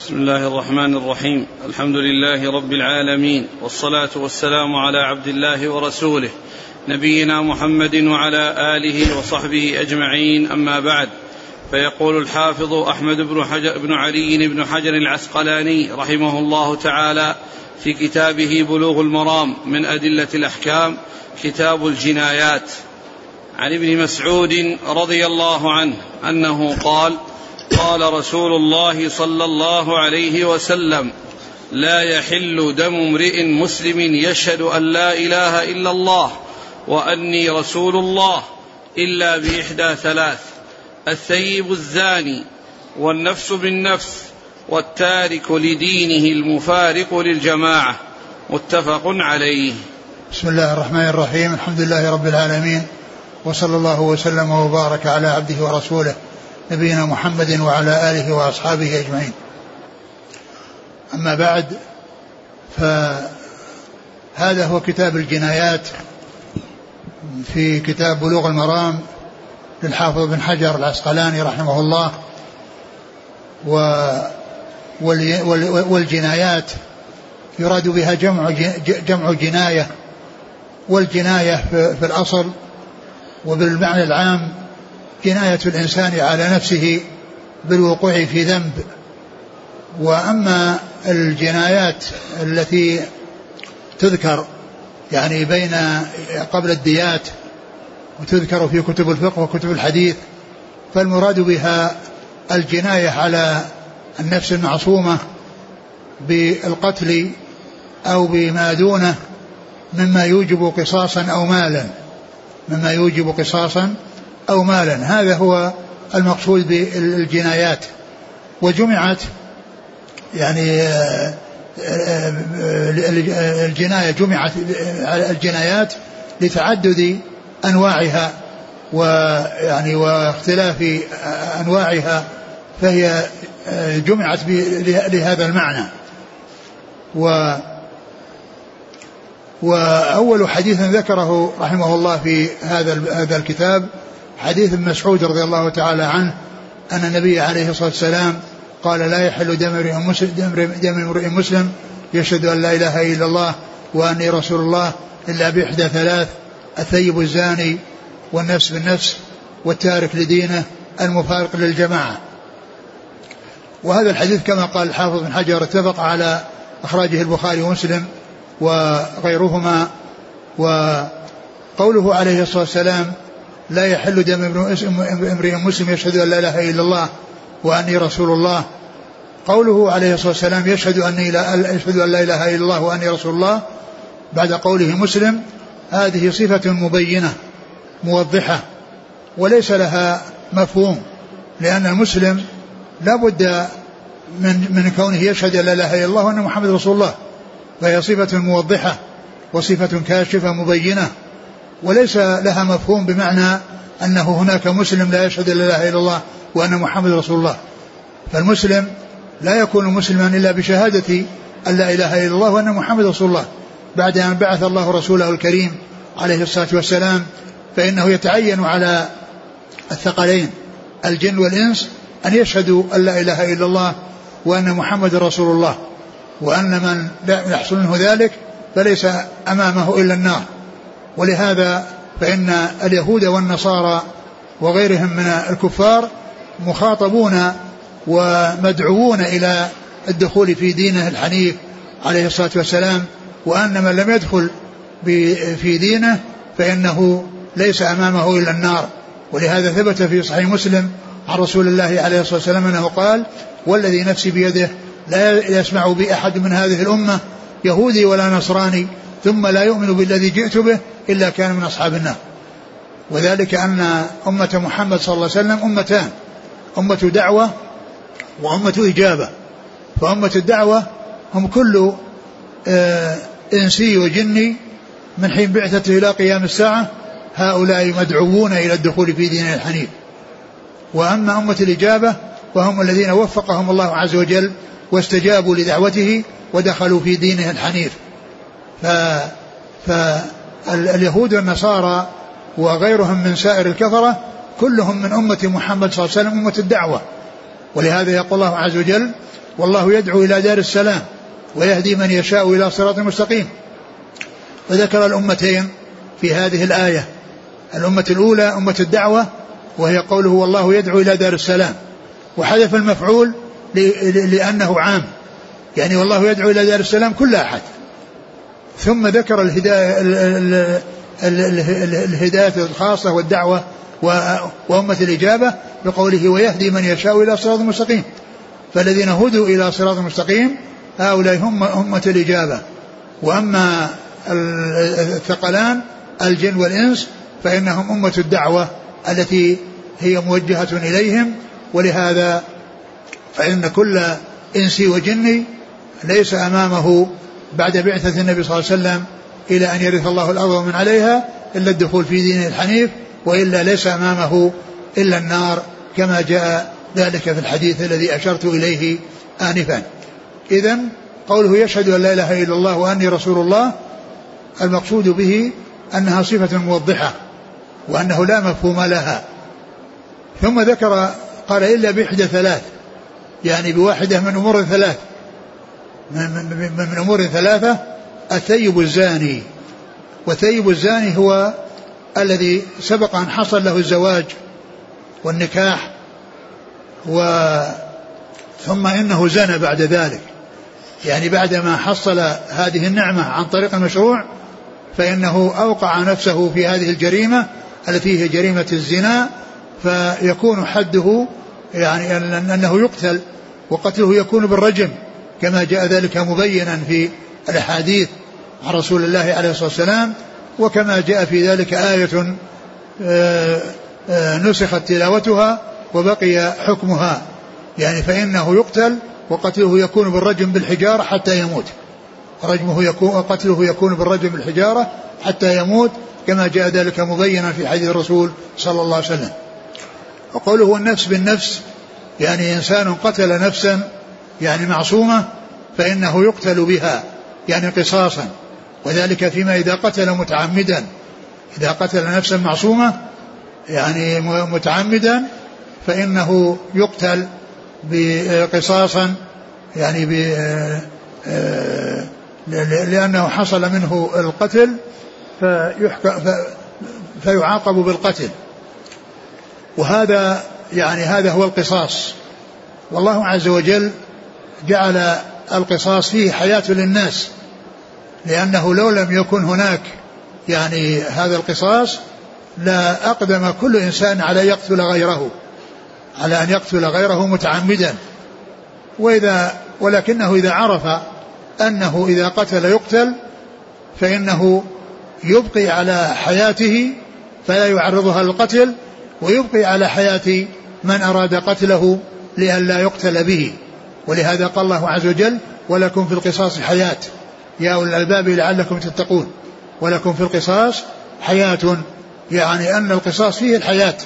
بسم الله الرحمن الرحيم. الحمد لله رب العالمين، والصلاة والسلام على عبد الله ورسوله نبينا محمد وعلى آله وصحبه أجمعين، أما بعد. فيقول الحافظ أحمد بن علي بن حجر العسقلاني رحمه الله تعالى في كتابه بلوغ المرام من أدلة الأحكام، كتاب الجنايات، عن ابن مسعود رضي الله عنه أنه قال: قال رسول الله صلى الله عليه وسلم: لا يحل دم امرئ مسلم يشهد أن لا إله إلا الله وأني رسول الله إلا بإحدى ثلاث: الثيب الزاني، والنفس بالنفس، والتارك لدينه المفارق للجماعة. متفق عليه. بسم الله الرحمن الرحيم. الحمد لله رب العالمين، وصلى الله وسلم وبارك على عبده ورسوله نبينا محمد وعلى آله وأصحابه أجمعين. أما بعد، فهذا هو كتاب الجنايات في كتاب بلوغ المرام للحافظ بن حجر العسقلاني رحمه الله. والجنايات يراد بها جمع جناية، والجناية في الأصل وبالمعنى العام جناية الإنسان على نفسه بالوقوع في ذنب. وأما الجنايات التي تذكر يعني قبل الديات وتذكر في كتب الفقه وكتب الحديث، فالمراد بها الجناية على النفس المعصومة بالقتل أو بما دونه مما يوجب قصاصا أو مالا. هذا هو المقصود بالجنايات. وجمعت يعني الجنايات لتعدد أنواعها واختلاف أنواعها، فهي جمعت لهذا المعنى. وأول حديث ذكره رحمه الله في هذا الكتاب حديث ابن مسعود رضي الله تعالى عنه أن النبي عليه الصلاة والسلام قال: لا يحل دم امرئ مسلم يشهد أن لا إله إلا الله وأني رسول الله إلا بإحدى ثلاث: الثيب الزاني، والنفس بالنفس، والتارك لدينه المفارق للجماعة. وهذا الحديث كما قال الحافظ بن حجر اتفق على أخراجه البخاري ومسلم وغيرهما. وقوله عليه الصلاة والسلام: لا يحل دم امرئ مسلم يشهد أن لا إله إلا الله وأني رسول الله، قوله عليه الصلاة والسلام يشهد أن لا إله إلا الله وأني رسول الله بعد قوله مسلم، هذه صفة مبينة موضحة وليس لها مفهوم، لأن المسلم لا بد من كونه يشهد أن لا إله إلا الله وأن محمد رسول الله، فهي صفة موضحة وصفة كاشفة مبينة، وليس لها مفهوم بمعنى أنه هناك مسلم لا يشهد أن لا إله إلا الله وأن محمد رسول الله. فالمسلم لا يكون مسلما إلا بشهادة أن لا إله إلا الله وأن محمد رسول الله بعد أن بعث الله رسوله الكريم عليه الصلاة والسلام. فإنه يتعين على الثقلين الجن والإنس أن يشهدوا أن لا إله إلا الله وأن محمد رسول الله، وأن من لا يحصل منه ذلك فليس أمامه إلا النار. ولهذا فإن اليهود والنصارى وغيرهم من الكفار مخاطبون ومدعوون إلى الدخول في دينه الحنيف عليه الصلاة والسلام، وأن من لم يدخل في دينه فإنه ليس أمامه إلا النار. ولهذا ثبت في صحيح مسلم عن رسول الله عليه الصلاة والسلام أنه قال: والذي نفسي بيده لا يسمع بي أحد من هذه الأمة يهودي ولا نصراني ثم لا يؤمن بالذي جئت به إلا كان من أصحاب النار. وذلك أن أمة محمد صلى الله عليه وسلم أمتان: أمة دعوة وأمة إجابة. فأمة الدعوة هم كل إنسي وجني من حين بعثته إلى قيام الساعة، هؤلاء مدعوون إلى الدخول في دين الحنيف. وأما أمة الإجابة وهم الذين وفقهم الله عز وجل واستجابوا لدعوته ودخلوا في دينه الحنيف. فاليهود والنصارى وغيرهم من سائر الكفرة كلهم من أمة محمد صلى الله عليه وسلم أمة الدعوة. ولهذا يقول الله عز وجل: والله يدعو إلى دار السلام ويهدي من يشاء إلى صراط مستقيم. وذكر الأمتين في هذه الآية. الأمة الأولى أمة الدعوة وهي قوله والله يدعو إلى دار السلام، وحذف المفعول لأنه عام، يعني والله يدعو إلى دار السلام كل أحد. ثم ذكر الهداية الخاصة والدعوة وأمة الإجابة بقوله ويهدي من يشاء إلى صراط مستقيم. فالذين هدوا إلى صراط مستقيم هؤلاء هم أمة الإجابة. وأما الثقلان الجن والإنس فإنهم أمة الدعوة التي هي موجهة إليهم. ولهذا فإن كل إنسي وجني ليس أمامه بعد بعثة النبي صلى الله عليه وسلم إلى أن يرث الله الأرض ومن عليها إلا الدخول في دين الحنيف، وإلا ليس أمامه إلا النار، كما جاء ذلك في الحديث الذي أشرت إليه آنفا. إذن قوله يشهد أن لا إله إلا الله وأني رسول الله، المقصود به أنها صفة موضحة وأنه لا مفهوم لها. ثم ذكر قال إلا بإحدى ثلاث، يعني بواحدة من أمور ثلاث، من أمور ثلاثة: الثيب الزاني. والثيب الزاني هو الذي سبق أن حصل له الزواج والنكاح ثم إنه زنى بعد ذلك، يعني بعدما حصل هذه النعمة عن طريق المشروع فإنه أوقع نفسه في هذه الجريمة التي هي جريمة الزنا، فيكون حده يعني أنه يقتل، وقتله يكون بالرجم كما جاء ذلك مبينا في الأحاديث عن رسول الله عليه الصلاة والسلام. وكما جاء في ذلك آية نسخت تلاوتها وبقي حكمها، يعني فإنه يقتل وقتله يكون بالرجم بالحجارة حتى يموت، وقتله يكون بالرجم بالحجارة حتى يموت كما جاء ذلك مبينا في حديث الرسول صلى الله عليه وسلم. وقوله النفس بالنفس، يعني إنسان قتل نفسا يعني معصومة فإنه يقتل بها يعني قصاصا، وذلك فيما إذا قتل متعمدا، إذا قتل نفسا معصومة يعني متعمدا فإنه يقتل بقصاصا، يعني لأنه حصل منه القتل فيعاقب بالقتل. وهذا يعني هذا هو القصاص. والله عز وجل جعل القصاص فيه حياة للناس، لأنه لو لم يكن هناك يعني هذا القصاص لا أقدم كل إنسان على يقتل غيره، على أن يقتل غيره متعمدا. ولكنه إذا عرف أنه إذا قتل يقتل فإنه يبقي على حياته فلا يعرضها للقتل، ويبقي على حياة من أراد قتله لئلا يقتل به. ولهذا قال الله عز وجل ولكم في القصاص حياة يا أولي الألباب لعلكم تتقون. ولكم في القصاص حياة، يعني أن القصاص فيه الحياة.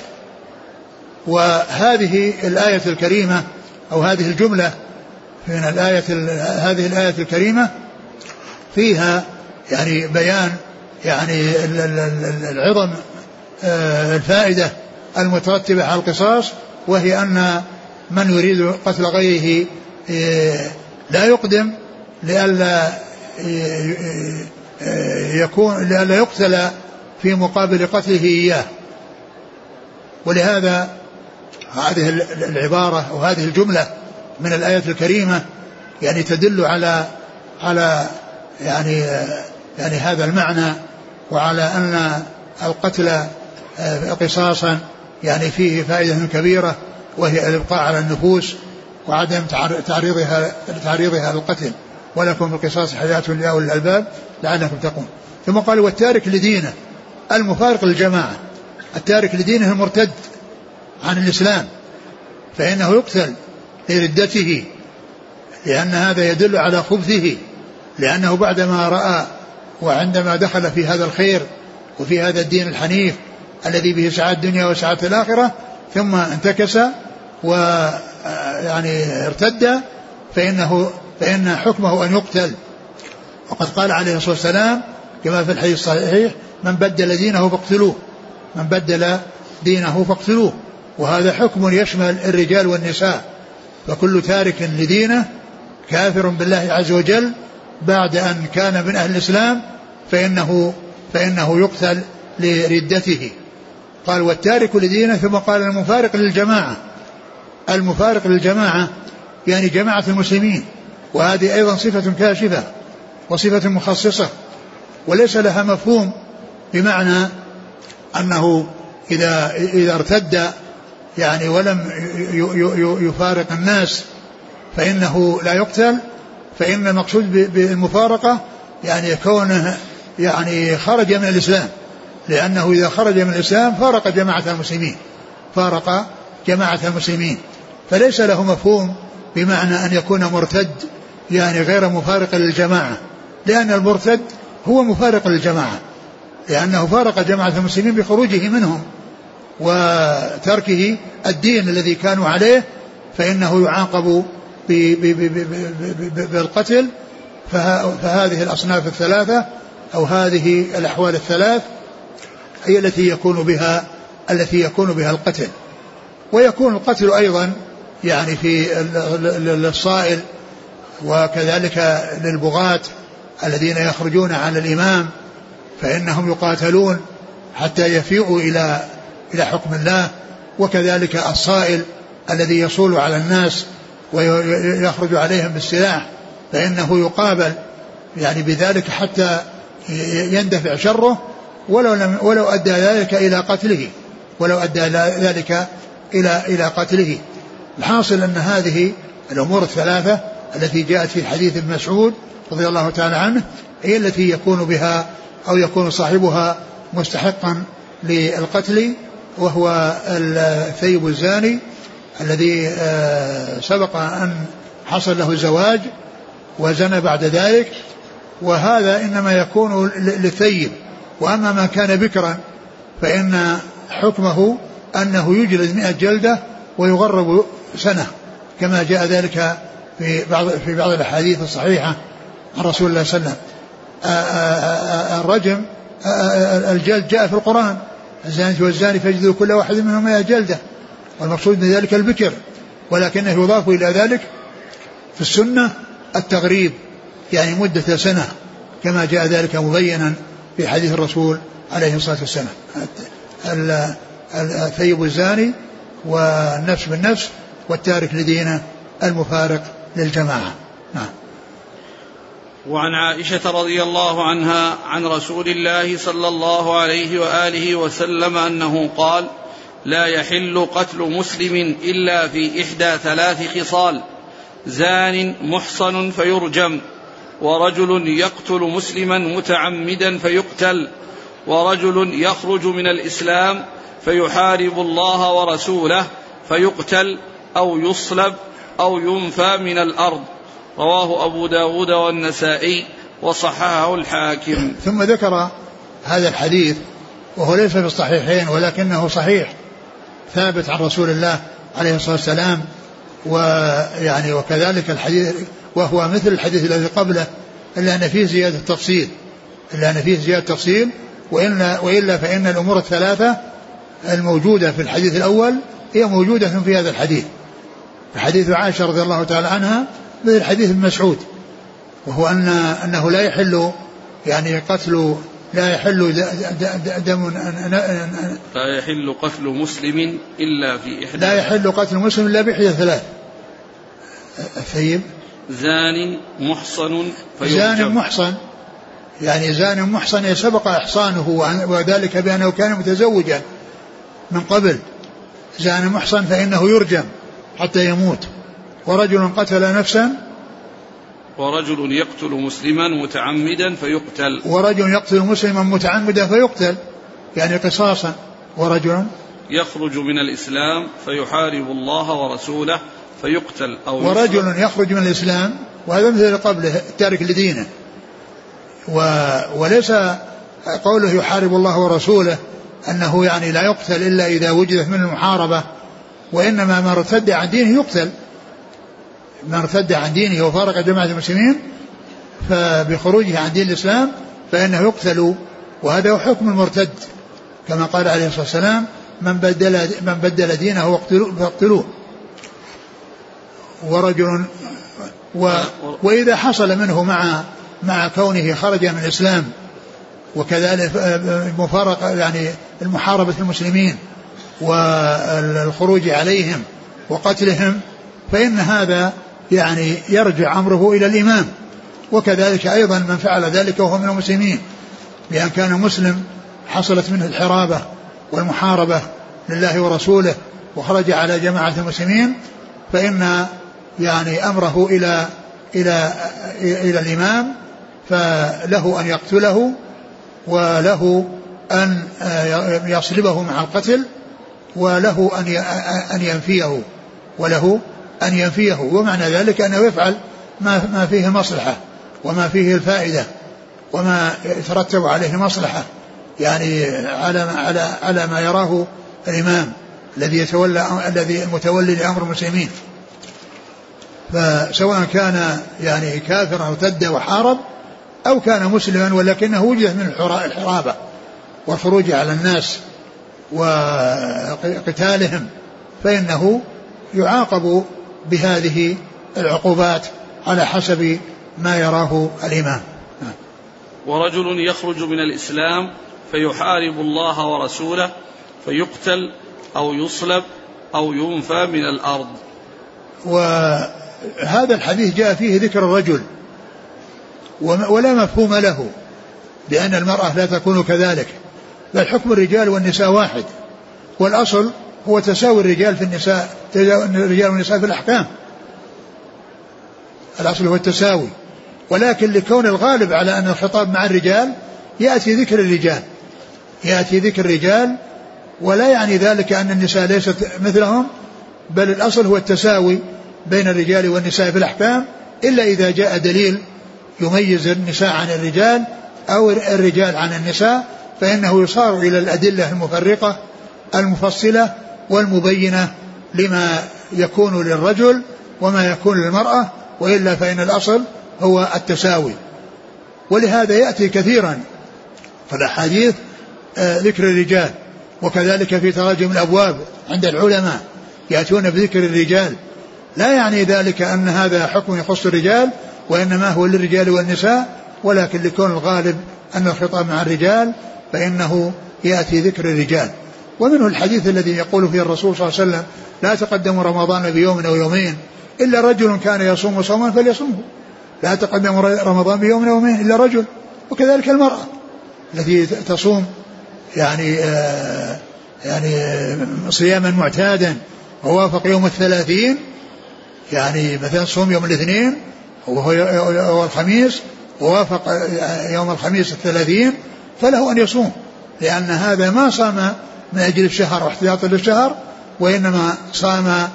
وهذه الآية الكريمة أو هذه الجملة من هذه الآية الكريمة فيها يعني بيان يعني العظم الفائدة المترتبة على القصاص، وهي أن من يريد قتل غيره لا يقدم لئلا يقتل في مقابل قتله إياه. ولهذا هذه العبارة وهذه الجملة من الآية الكريمة يعني تدل على يعني هذا المعنى، وعلى أن القتل قصاصا يعني فيه فائدة كبيرة، وهي الإبقاء على النفوس وعدم تعريضها للقتل. ولكم في القصاص حياة يا أولي الألباب لعلكم تتقون. ثم قال والتارك لدينه المفارق للجماعة، التارك لدينه المرتد عن الإسلام فإنه يقتل لردته، لأن هذا يدل على خبثه، لأنه بعدما رأى وعندما دخل في هذا الخير وفي هذا الدين الحنيف الذي به سعادة الدنيا وسعادة الآخرة ثم انتكس ويعني ارتد فإن حكمه أن يقتل. وقد قال عليه الصلاة والسلام كما في الحديث الصحيح من بدل دينه فاقتلوه، من بدل دينه فاقتلوه. وهذا حكم يشمل الرجال والنساء، فكل تارك لدينه كافر بالله عز وجل بعد أن كان من أهل الإسلام فإنه يقتل لردته. قال والتارك لدينه، ثم قال المفارق للجماعة. المفارق للجماعة يعني جماعة المسلمين، وهذه أيضا صفة كاشفة وصفة مخصصة وليس لها مفهوم، بمعنى أنه إذا ارتد يعني ولم يفارق الناس فإنه لا يقتل، فإن المقصود بالمفارقة يعني كونه يعني خرج من الإسلام، لأنه إذا خرج من الإسلام فارق جماعة المسلمين، فليس له مفهوم بمعنى أن يكون مرتد يعني غير مفارق للجماعة، لأن المرتد هو مفارق للجماعة، لأنه فارق جماعة المسلمين بخروجه منهم وتركه الدين الذي كانوا عليه، فإنه يعاقب بالقتل. فهذه الأصناف الثلاثة أو هذه الأحوال الثلاث هي التي يكون بها القتل. ويكون القتل أيضا يعني في الصائل، وكذلك للبغاة الذين يخرجون على الإمام فإنهم يقاتلون حتى يفيئوا إلى حكم الله، وكذلك الصائل الذي يصول على الناس ويخرج عليهم بالسلاح فإنه يقابل يعني بذلك حتى يندفع شره ولو أدى ذلك إلى قتله. الحاصل أن هذه الأمور الثلاثة التي جاءت في حديث ابن مسعود رضي الله تعالى عنه هي التي يكون بها أو يكون صاحبها مستحقا للقتل، وهو الثيب الزاني الذي سبق أن حصل له زواج وزنى بعد ذلك، وهذا إنما يكون للثيب. وأما ما كان بكرا فإن حكمه أنه يجلد 100 جلدة ويغرب سنة، كما جاء ذلك في بعض الأحاديث الصحيحة عن رسول الله صلى الله عليه وسلم. الرجم الجلد جاء في القرآن: الزانية والزاني فاجلدوا كل واحد منهم 100 جلدة، والمقصود من ذلك البكر، ولكنه يضاف إلى ذلك في السنة التغريب يعني مدة سنة، كما جاء ذلك مبينا في حديث الرسول عليه الصلاة والسلام. الثيب الزاني والنفس بالنفس والتارك لدينه المفارق للجماعة. نعم. وعن عائشة رضي الله عنها عن رسول الله صلى الله عليه وآله وسلم أنه قال: لا يحل قتل مسلم إلا في إحدى 3 خصال: زان محصن فيرجم، ورجل يقتل مسلما متعمدا فيقتل، ورجل يخرج من الإسلام فيحارب الله ورسوله فيقتل أو يصلب أو ينفى من الأرض. رواه أبو داود والنسائي وصححه الحاكم. ثم ذكر هذا الحديث وهو ليس في الصحيحين ولكنه صحيح ثابت عن رسول الله عليه الصلاة والسلام، ويعني وكذلك الحديث وهو مثل الحديث الذي قبله إلا أن فيه زيادة تفصيل، وإلا فإن الأمور الثلاثة الموجودة في الحديث الأول هي موجودة في هذا الحديث. حديث عائشة رضي الله تعالى عنها مثل حديث ابن مسعود، وهو أنه لا يحل يعني قتل لا يحل دم لا يحل قتل مسلم إلا في إحدى لا يحل قتل مسلم إلا بإحدى 3: الثيب، زان محصن زان محصن يعني زان محصن سبق إحصانه وذلك بأنه كان متزوجا من قبل. زان محصن فإنه يرجم حتى يموت. ورجل قتل نفسا، ورجل يقتل مسلما متعمدا فيقتل، ورجل يقتل مسلما متعمدا فيقتل يعني قصاصا. ورجل يخرج من الإسلام فيحارب الله ورسوله فيقتل أو ورجل يخرج من الإسلام، وهذا مثل قبله التارك لدينه. وليس قوله يحارب الله ورسوله أنه يعني لا يقتل إلا إذا وجدت من المحاربة، وإنما من ارتد عن دينه يقتل. من ارتد عن دينه وفارق جماعة المسلمين فبخروجه عن دين الإسلام فإنه يقتل، وهذا هو حكم المرتد، كما قال عليه الصلاة والسلام: من بدل دينه فاقتلوه. ورجل وإذا حصل منه مع كونه خرج من الإسلام وكذلك مفارقة يعني المحاربة المسلمين والخروج عليهم وقتلهم، فإن هذا يعني يرجع أمره إلى الإمام. وكذلك أيضا من فعل ذلك وهو من المسلمين، بأن كان مسلم حصلت منه الحرابة والمحاربة لله ورسوله وخرج على جماعة المسلمين، فإن يعني أمره إلى الإمام، فله أن يقتله وله أن يصلبه مع القتل وله أن ينفيه ومعنى ذلك أنه يفعل ما فيه المصلحة وما فيه الفائدة وما يترتب عليه مصلحة، يعني على ما يراه الإمام الذي المتولي لأمر المسلمين. فسواء كان يعني كافرا ارتد وحارب أو كان مسلما ولكنه وجد من الحرابة والخروج على الناس وقتالهم، فإنه يعاقب بهذه العقوبات على حسب ما يراه الإمام. ورجل يخرج من الإسلام فيحارب الله ورسوله فيقتل أو يصلب أو ينفى من الأرض. وهذا الحديث جاء فيه ذكر الرجل ولا مفهوم له، لأن المرأة لا تكون كذلك، بل حكم الرجال والنساء واحد، والأصل هو تساوي الرجال في النساء، الرجال والنساء في الأحكام، الأصل هو التساوي، ولكن لكون الغالب على أن الخطاب مع الرجال يأتي ذكر الرجال ولا يعني ذلك أن النساء ليست مثلهم، بل الأصل هو التساوي بين الرجال والنساء في الأحكام، إلا إذا جاء دليل يميز النساء عن الرجال أو الرجال عن النساء، فإنه يصار إلى الأدلة المفرقة المفصلة والمبينة لما يكون للرجل وما يكون للمرأة، وإلا فإن الأصل هو التساوي. ولهذا يأتي كثيرا في الأحاديث ذكر الرجال، وكذلك في تراجم الأبواب عند العلماء يأتون بذكر الرجال، لا يعني ذلك أن هذا حكم يخص الرجال وإنما هو للرجال والنساء، ولكن لكون الغالب أن الخطاب مع الرجال فإنه يأتي ذكر الرجال. ومنه الحديث الذي يقول فيه الرسول صلى الله عليه وسلم: لا تقدموا رمضان بيوم أو يومين إلا رجل كان يصوم صوما فليصومه، لا تقدم رمضان بيوم أو يومين إلا رجل. وكذلك المرأة التي تصوم يعني صياما معتادا ووافق يوم 30، يعني مثلا صوم يوم الاثنين وهو الخميس ووافق يوم الخميس 30، فله أن يصوم، لأن هذا ما صام من أجل الشهر واحتياطا للشهر، وإنما صام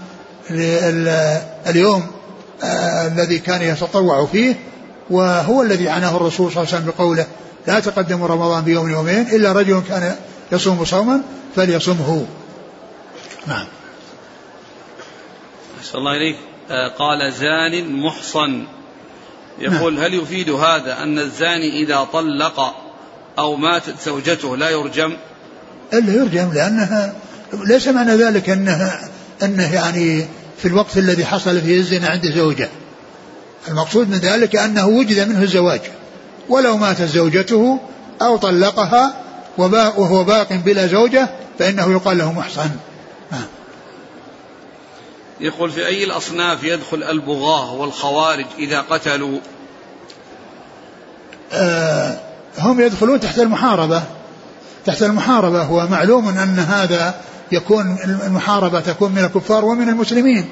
اليوم الذي كان يتطوع فيه، وهو الذي عناه الرسول صلى الله عليه وسلم بقوله: لا تقدموا رمضان بيوم يومين إلا رجل كان يصوم صوما فليصمه. نعم. أحسن الله إليك. قال: زان محصن. يقول: هل يفيد هذا أن الزاني إذا طلق أو ماتت زوجته لا يرجم؟ إلا يرجم، لأنها ليس معنى ذلك أنه يعني في الوقت الذي حصل فيه الزنا عند زوجة، المقصود من ذلك أنه وجد منه الزواج، ولو ماتت زوجته أو طلقها وهو باق بلا زوجة فإنه يقال له محصن. يقول: في أي الأصناف يدخل البغاة والخوارج إذا قتلوا؟ هم يدخلون تحت المحاربة. هو معلوم أن هذا يكون المحاربة تكون من الكفار ومن المسلمين،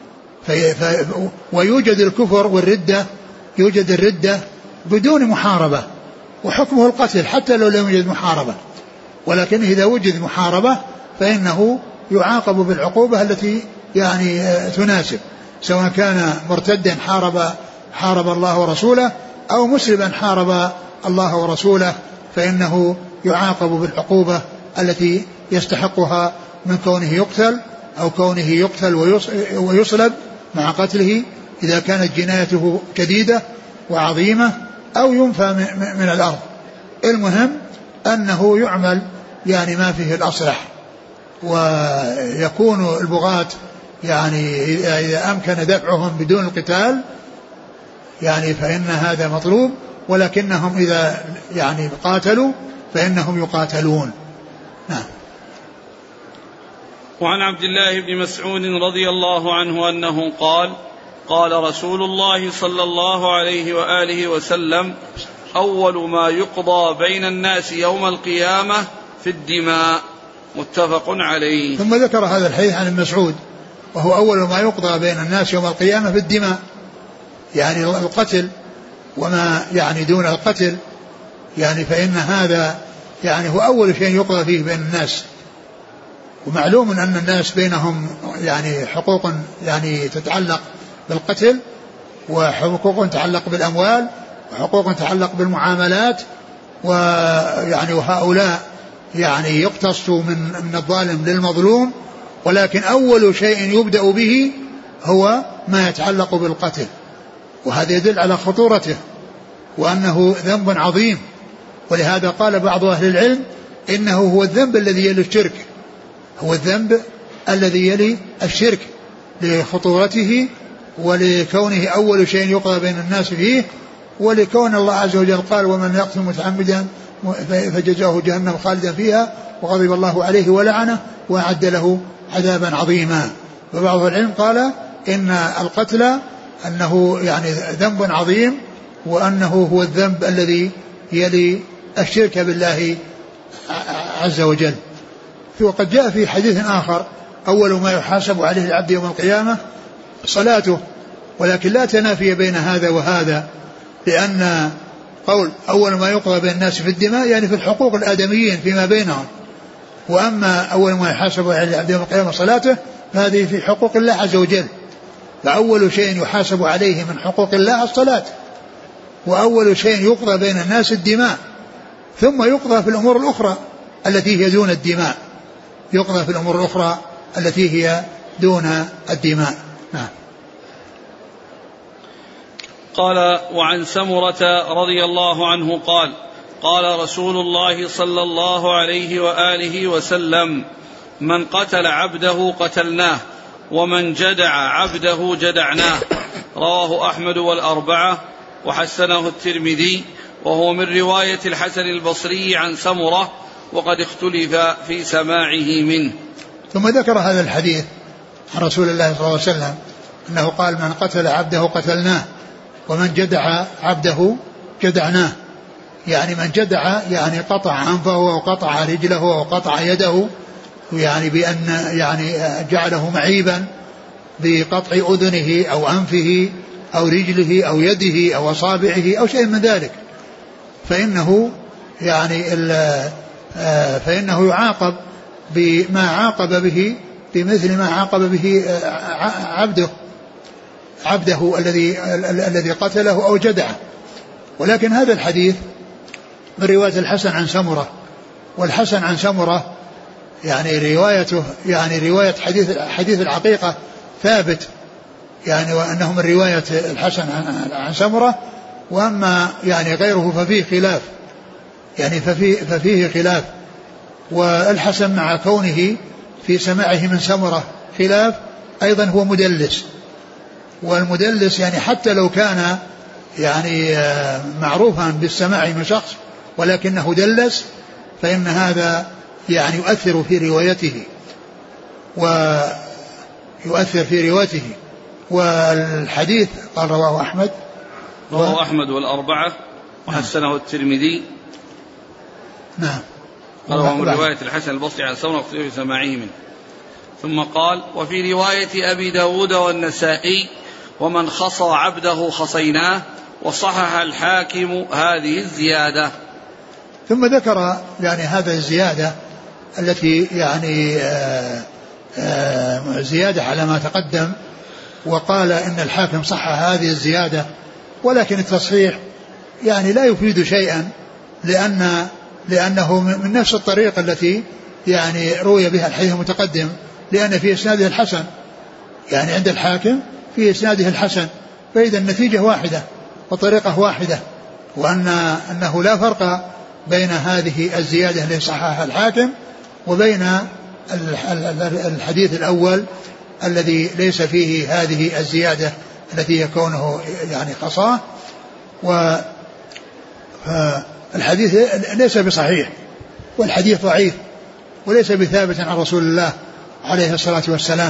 ويوجد الكفر والردة، يوجد الردة بدون محاربة وحكمه القتل حتى لو لم يوجد محاربة، ولكن إذا وجد محاربة فإنه يعاقب بالعقوبة التي يعني تناسب، سواء كان مرتدا حارب الله ورسوله أو مسلما حارب الله ورسوله، فإنه يعاقب بالعقوبة التي يستحقها من كونه يقتل أو كونه يقتل ويصلب مع قتله إذا كانت جنايته كديدة وعظيمة، أو ينفى من الأرض. المهم أنه يعمل يعني ما فيه الأصلح، ويكون البغاة يعني إذا أمكن دفعهم بدون القتال يعني فإن هذا مطلوب، ولكنهم إذا يعني قاتلوا فإنهم يقاتلون. نعم. وعن عبد الله بن مسعود رضي الله عنه أنه قال: قال رسول الله صلى الله عليه وآله وسلم: أول ما يقضى بين الناس يوم القيامة في الدماء. متفق عليه. ثم ذكر هذا الحديث عن المسعود، وهو أول ما يقضى بين الناس يوم القيامة في الدماء، يعني القتل وما يعني دون القتل، يعني فإن هذا يعني هو أول شيء يقضى فيه بين الناس. ومعلوم أن الناس بينهم يعني حقوق يعني تتعلق بالقتل، وحقوق تتعلق بالأموال، وحقوق تتعلق بالمعاملات، ويعني وهؤلاء يعني يقتص من الظالم للمظلوم، ولكن أول شيء يبدأ به هو ما يتعلق بالقتل، وهذا يدل على خطورته وأنه ذنب عظيم. ولهذا قال بعض أهل العلم إنه هو الذنب الذي يلي الشرك، هو الذنب الذي يلي الشرك لخطورته ولكونه أول شيء يقضى بين الناس فيه، ولكون الله عز وجل قال: ومن يقتل متعمدا فجزاؤه جهنم خالدا فيها وغضب الله عليه ولعنه وأعد له عذابا عظيما. وبعض العلم قال إن القتل أنه يعني ذنب عظيم، وأنه هو الذنب الذي يلي الشرك بالله عز وجل. وقد جاء في حديث آخر: أول ما يحاسب عليه العبد يوم القيامة صلاته، ولكن لا تنافي بين هذا وهذا، لأن قول أول ما يقضى بين الناس في الدماء يعني في الحقوق الآدميين فيما بينهم، وأما أول ما يحاسب عليه العبد يوم القيامة صلاته فهذه في حقوق الله عز وجل. فأول شيء يحاسب عليه من حقوق الله الصلاة، وأول شيء يقضى بين الناس الدماء، ثم يقضى في الأمور الأخرى التي هي دون الدماء، يقضى في الأمور الأخرى التي هي دون الدماء. نعم. قال: وعن سمرة رضي الله عنه قال: قال رسول الله صلى الله عليه وآله وسلم: من قتل عبده قتلناه، ومن جدع عبده جدعناه. رواه أحمد والأربعة وحسنه الترمذي، وهو من رواية الحسن البصري عن سمرة، وقد اختلف في سماعه منه. ثم ذكر هذا الحديث عن رسول الله صلى الله عليه وسلم أنه قال: من قتل عبده قتلناه، ومن جدع عبده جدعناه. يعني من جدع يعني قطع أنفه وقطع رجله وقطع يده، يعني بأن يعني جعله معيبا بقطع أذنه أو أنفه أو رجله أو يده أو أصابعه أو شيء من ذلك، فإنه يعني فإنه يعاقب بما عاقب به، بمثل ما عاقب به عبده الذي قتله أو جدعه. ولكن هذا الحديث من رواية الحسن عن سمرة، والحسن عن سمرة يعني روايته يعني رواية حديث العقيقة ثابت، يعني وأنه من رواية الحسن عن سمرة، وأما يعني غيره ففيه خلاف، يعني ففيه خلاف. والحسن مع كونه في سماعه من سمرة خلاف أيضا هو مدلس، والمدلس يعني حتى لو كان يعني معروفا بالسماع من شخص ولكنه دلس، فإن هذا يعني يؤثر في روايته. والحديث قال رواه أحمد والأربعة وحسنه الترمذي. نعم. قال وهو من رواية الحسن البصري عن سمرة في سماعه منه. ثم قال: وفي رواية أبي داود والنسائي: ومن خصى عبده خصيناه. وصحح الحاكم هذه الزيادة. ثم ذكر يعني هذا الزيادة التي يعني زيادة على ما تقدم، وقال إن الحاكم صح هذه الزيادة، ولكن التصحيح يعني لا يفيد شيئا، لأنه من نفس الطريقة التي يعني روي بها الحديث المتقدم، لأن في إسناده الحسن، يعني عند الحاكم في إسناده الحسن، فإذا النتيجة واحدة وطريقة واحدة، وأنه لا فرق بين هذه الزيادة التي صححها الحاكم وبين الحديث الأول الذي ليس فيه هذه الزيادة التي هي كونه يعني خصاه. والحديث ليس بصحيح، والحديث ضعيف وليس بثابت عن رسول الله عليه الصلاة والسلام.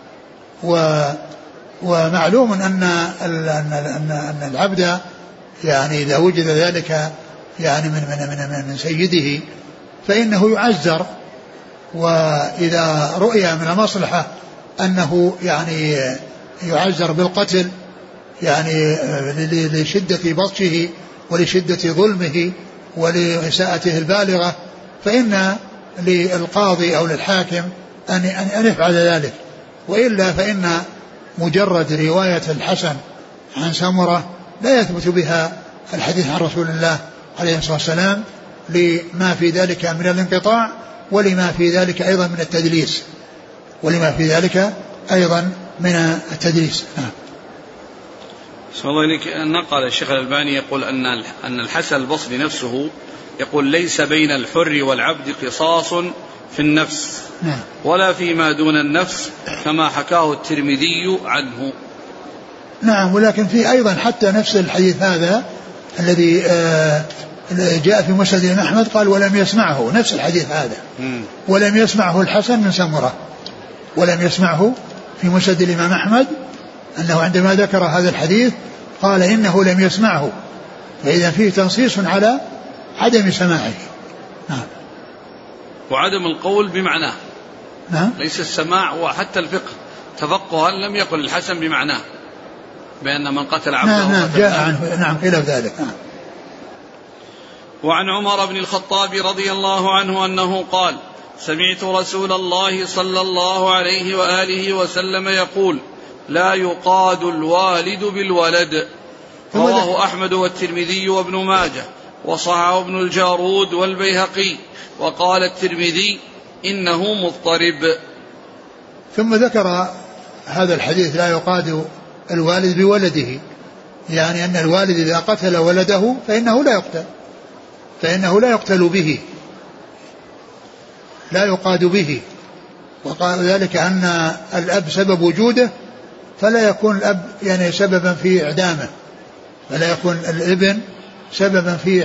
ومعلوم أن العبد يعني إذا وجد ذلك يعني من سيده فإنه يعزر، وإذا رؤي من المصلحة أنه يعني يعزر بالقتل يعني لشدة بطشه ولشدة ظلمه ولإساءته البالغة، فإن للقاضي أو للحاكم أن يفعل ذلك. وإلا فإن مجرد رواية الحسن عن سمرة لا يثبت بها الحديث عن رسول الله عليه الصلاة والسلام، لما في ذلك من الانقطاع ولما في ذلك أيضا من التدليس بسم الله إليك. نقل الشيخ الألباني يقول أن الحسن البصري نفسه يقول ليس بين الحر والعبد قصاص في النفس ولا فيما دون النفس كما حكاه الترمذي عنه. نعم، ولكن في أيضا حتى نفس الحديث هذا الذي جاء في مسند الإمام أحمد قال ولم يسمعه، نفس الحديث هذا ولم يسمعه الحسن من سمرة، ولم يسمعه في مسند الإمام أحمد، أنه عندما ذكر هذا الحديث قال إنه لم يسمعه، فإذا فيه تنصيص على عدم سماعه. نعم. وعدم القول بمعناه. نعم. ليس السماع وحتى الفقه تفقها لم يقل الحسن بمعناه بأن من قتل عبده. نعم جاء عنه. نعم خلاف ذلك. نعم. وعن عمر بن الخطاب رضي الله عنه أنه قال سمعت رسول الله صلى الله عليه وآله وسلم يقول لا يقاد الوالد بالولد. رواه أحمد والترمذي وابن ماجه وصححه ابن الجارود والبيهقي، وقال الترمذي إنه مضطرب. ثم ذكر هذا الحديث لا يقاد الوالد بولده، يعني أن الوالد إذا قتل ولده فإنه لا يقتل به، لا يقاد به. وقال ذلك أن الأب سبب وجوده فلا يكون الأب يعني سببا في إعدامه، فلا يكون الابن سببا في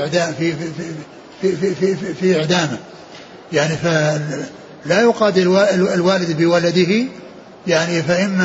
إعدامه، يعني فلا يقاد الوالد بولده، يعني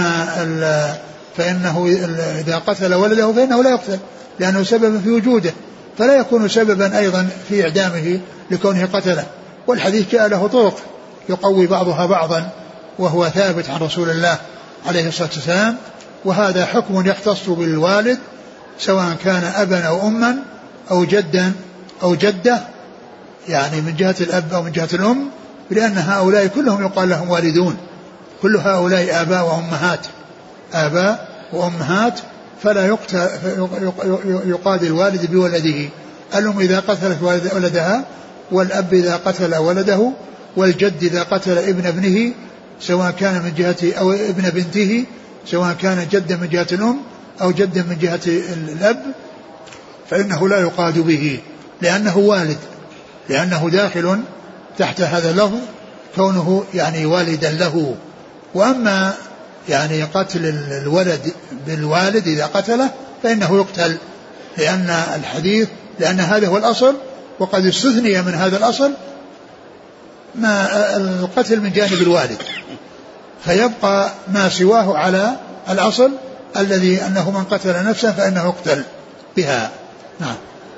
فإنه إذا قتل ولده فإنه لا يقتل لأنه سبب في وجوده، فلا يكون سببا أيضا في إعدامه لكونه قتله. والحديث جاء له طرق يقوي بعضها بعضا، وهو ثابت عن رسول الله عليه الصلاة والسلام. وهذا حكم يختص بالوالد سواء كان أبا أو أما أو جدا أو جدة، يعني من جهة الأب أو من جهة الأم، لأن هؤلاء كلهم يقال لهم والدون، كل هؤلاء آباء وأمهات، فلا يقاد الوالد بولده. الأم إذا قتلت ولدها، والأب إذا قتل ولده، والجد إذا قتل ابن ابنه سواء كان من جهة أو ابن بنته، سواء كان جدا من جهة الأم أو جدا من جهة الأب، فإنه لا يقاد به لأنه والد، لأنه داخل تحت هذا اللفظ كونه يعني والدا له. وأما يعني قتل الولد بالوالد إذا قتله فإنه يقتل، لأن الحديث لأن هذا هو الأصل، وقد استثني من هذا الأصل ما القتل من جانب الوالد، فيبقى ما سواه على الأصل الذي أنه من قتل نفسا فإنه يقتل بها. نعم.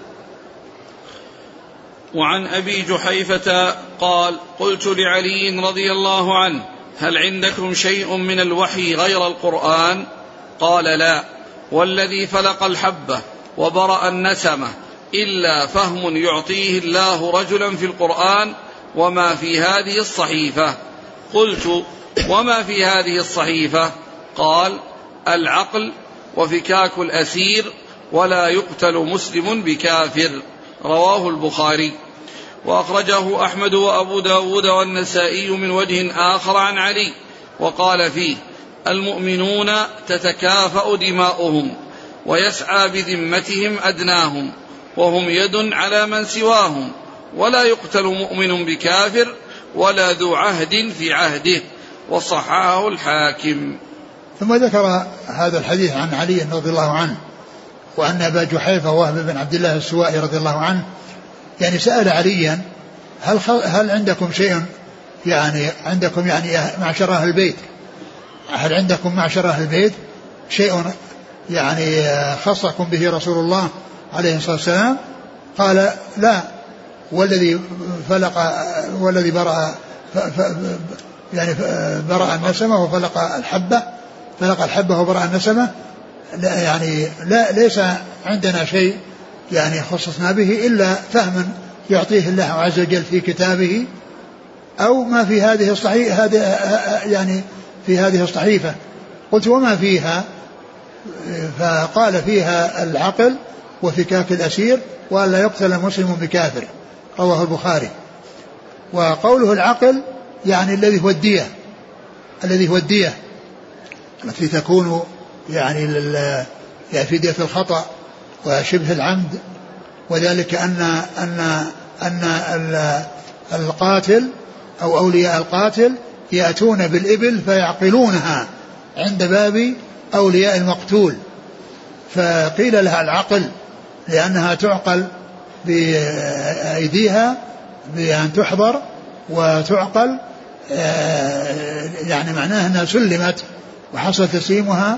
وعن أبي جحيفة قال قلت لعلي رضي الله عنه هل عندكم شيء من الوحي غير القرآن؟ قال لا، والذي فلق الحبة وبرأ النسمة إلا فهم يعطيه الله رجلا في القرآن وما في هذه الصحيفة. قلت وما في هذه الصحيفة؟ قال العقل وفكاك الأسير ولا يقتل مسلم بكافر. رواه البخاري. وأخرجه أحمد وأبو داود والنسائي من وجه آخر عن علي وقال فيه المؤمنون تتكافأ دماؤهم ويسعى بذمتهم أدناهم وهم يد على من سواهم، ولا يقتل مؤمن بكافر ولا ذو عهد في عهده. وصححه الحاكم. ثم ذكر هذا الحديث عن علي رضي الله عنه وأن أبا جحيفة وهب بن عبد الله السوائي رضي الله عنه يعني سأل عليا هل عندكم شيء يعني عندكم يعني معشر أهل البيت، هل عندكم معشر أهل البيت شيء يعني خصكم به رسول الله عليه الصلاة والسلام؟ قال لا، والذي برأ النسمة وفلق الحبة وبرأ النسمة، لا يعني لا ليس عندنا شيء يعني خصصنا به إلا فهم يعطيه الله عز وجل في كتابه أو ما في هذه الصحيفة، يعني في هذه الصحيفة. قلت وما فيها؟ فقال فيها العقل وفكاك الأسير وأن لا يقتل مسلم بكافر، رواه البخاري. وقوله العقل يعني الذي هو الدية التي تكون يعني في دية الخطأ وشبه العمد، وذلك أن القاتل أو أولياء القاتل يأتون بالإبل فيعقلونها عند باب أولياء المقتول، فقيل لها العقل لأنها تعقل بأيديها بأن تحضر وتعقل، يعني معناها أنها سلمت وحصل تسليمها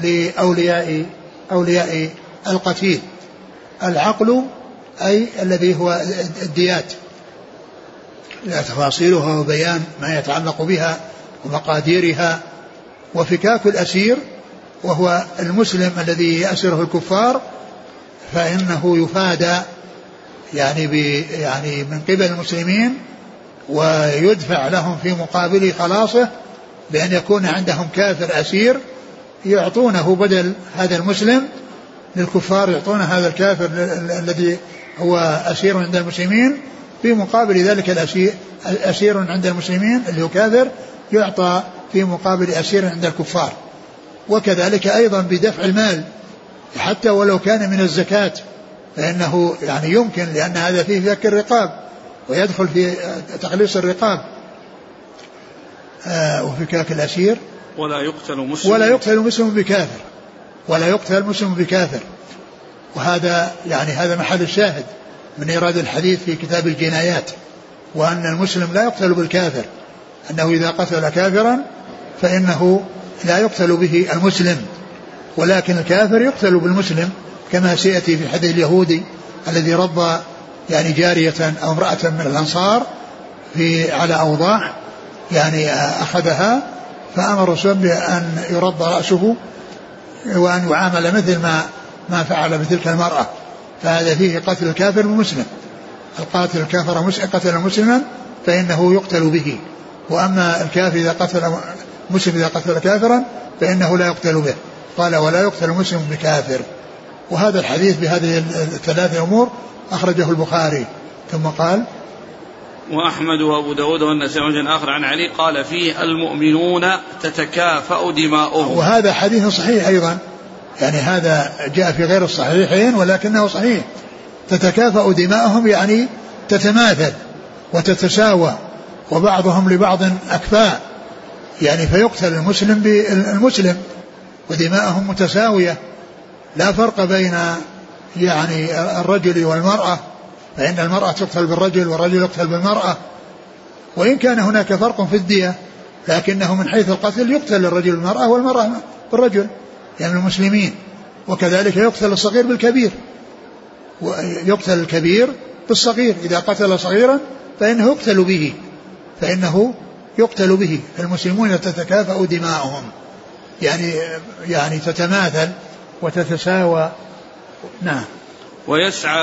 لأولياء القتيل. العقل أي الذي هو الديات، تفاصيلها وبيان ما يتعلق بها ومقاديرها. وفكاك الأسير وهو المسلم الذي يأسره الكفار، فإنه يفادى يعني من قبل المسلمين ويدفع لهم في مقابل خلاصه بأن يكون عندهم كافر أسير يعطونه بدل هذا المسلم للكفار، يعطون هذا الكافر الذي هو أسير عند المسلمين، في مقابل ذلك الأسير أسير عند المسلمين اللي هو كافر يعطى في مقابل أسير عند الكفار. وكذلك أيضا بدفع المال حتى ولو كان من الزكاة، فإنه يعني يمكن، لأن هذا فيه فك الرقاب ويدخل في تخليص الرقاب. وفكاك الأسير ولا يقتل مسلم بكافر. وهذا يعني هذا محل الشاهد من إيراد الحديث في كتاب الجنايات، وأن المسلم لا يقتل بالكافر، أنه إذا قتل كافرا فإنه لا يقتل به المسلم، ولكن الكافر يقتل بالمسلم، كما سيأتي في حديث اليهودي الذي رضى يعني جارية أو امرأة من الأنصار على أوضاع يعني أخذها، فأمر الرسول بأن يرضى رأسه وأن يعامل مثل ما فعل بتلك المرأة. فهذا فيه قتل الكافر بالمسلم، القاتل الكافر قتل مسلما فإنه يقتل به، وأما الكافر إذا قتل مسلم إذا قتل كافرا فإنه لا يقتل به. قال ولا يقتل مسلم بكافر. وهذا الحديث بهذه الثلاثة أمور أخرجه البخاري. ثم قال وأحمد وأبو داود والنسائي وجه آخر عن علي قال فيه المؤمنون تتكافأ دماؤهم. وهذا حديث صحيح أيضا، يعني هذا جاء في غير الصحيحين ولكنه صحيح. تتكافأ دماؤهم يعني تتماثل وتتساوى، وبعضهم لبعض أكفاء، يعني فيقتل المسلم بالمسلم ودماءهم متساوية، لا فرق بين يعني الرجل والمرأة، فإن المرأة تقتل بالرجل والرجل يقتل بالمرأة، وإن كان هناك فرق في الدية لكنه من حيث القتل يقتل الرجل بالمرأة والمرأة بالرجل، يعني المسلمين. وكذلك يقتل الصغير بالكبير، ويقتل الكبير بالصغير، إذا قتل صغيرا فإنه يقتل به. المسلمون تتكافأ دماؤهم، يعني تتماثل وتتساوى. نعم. ويسعى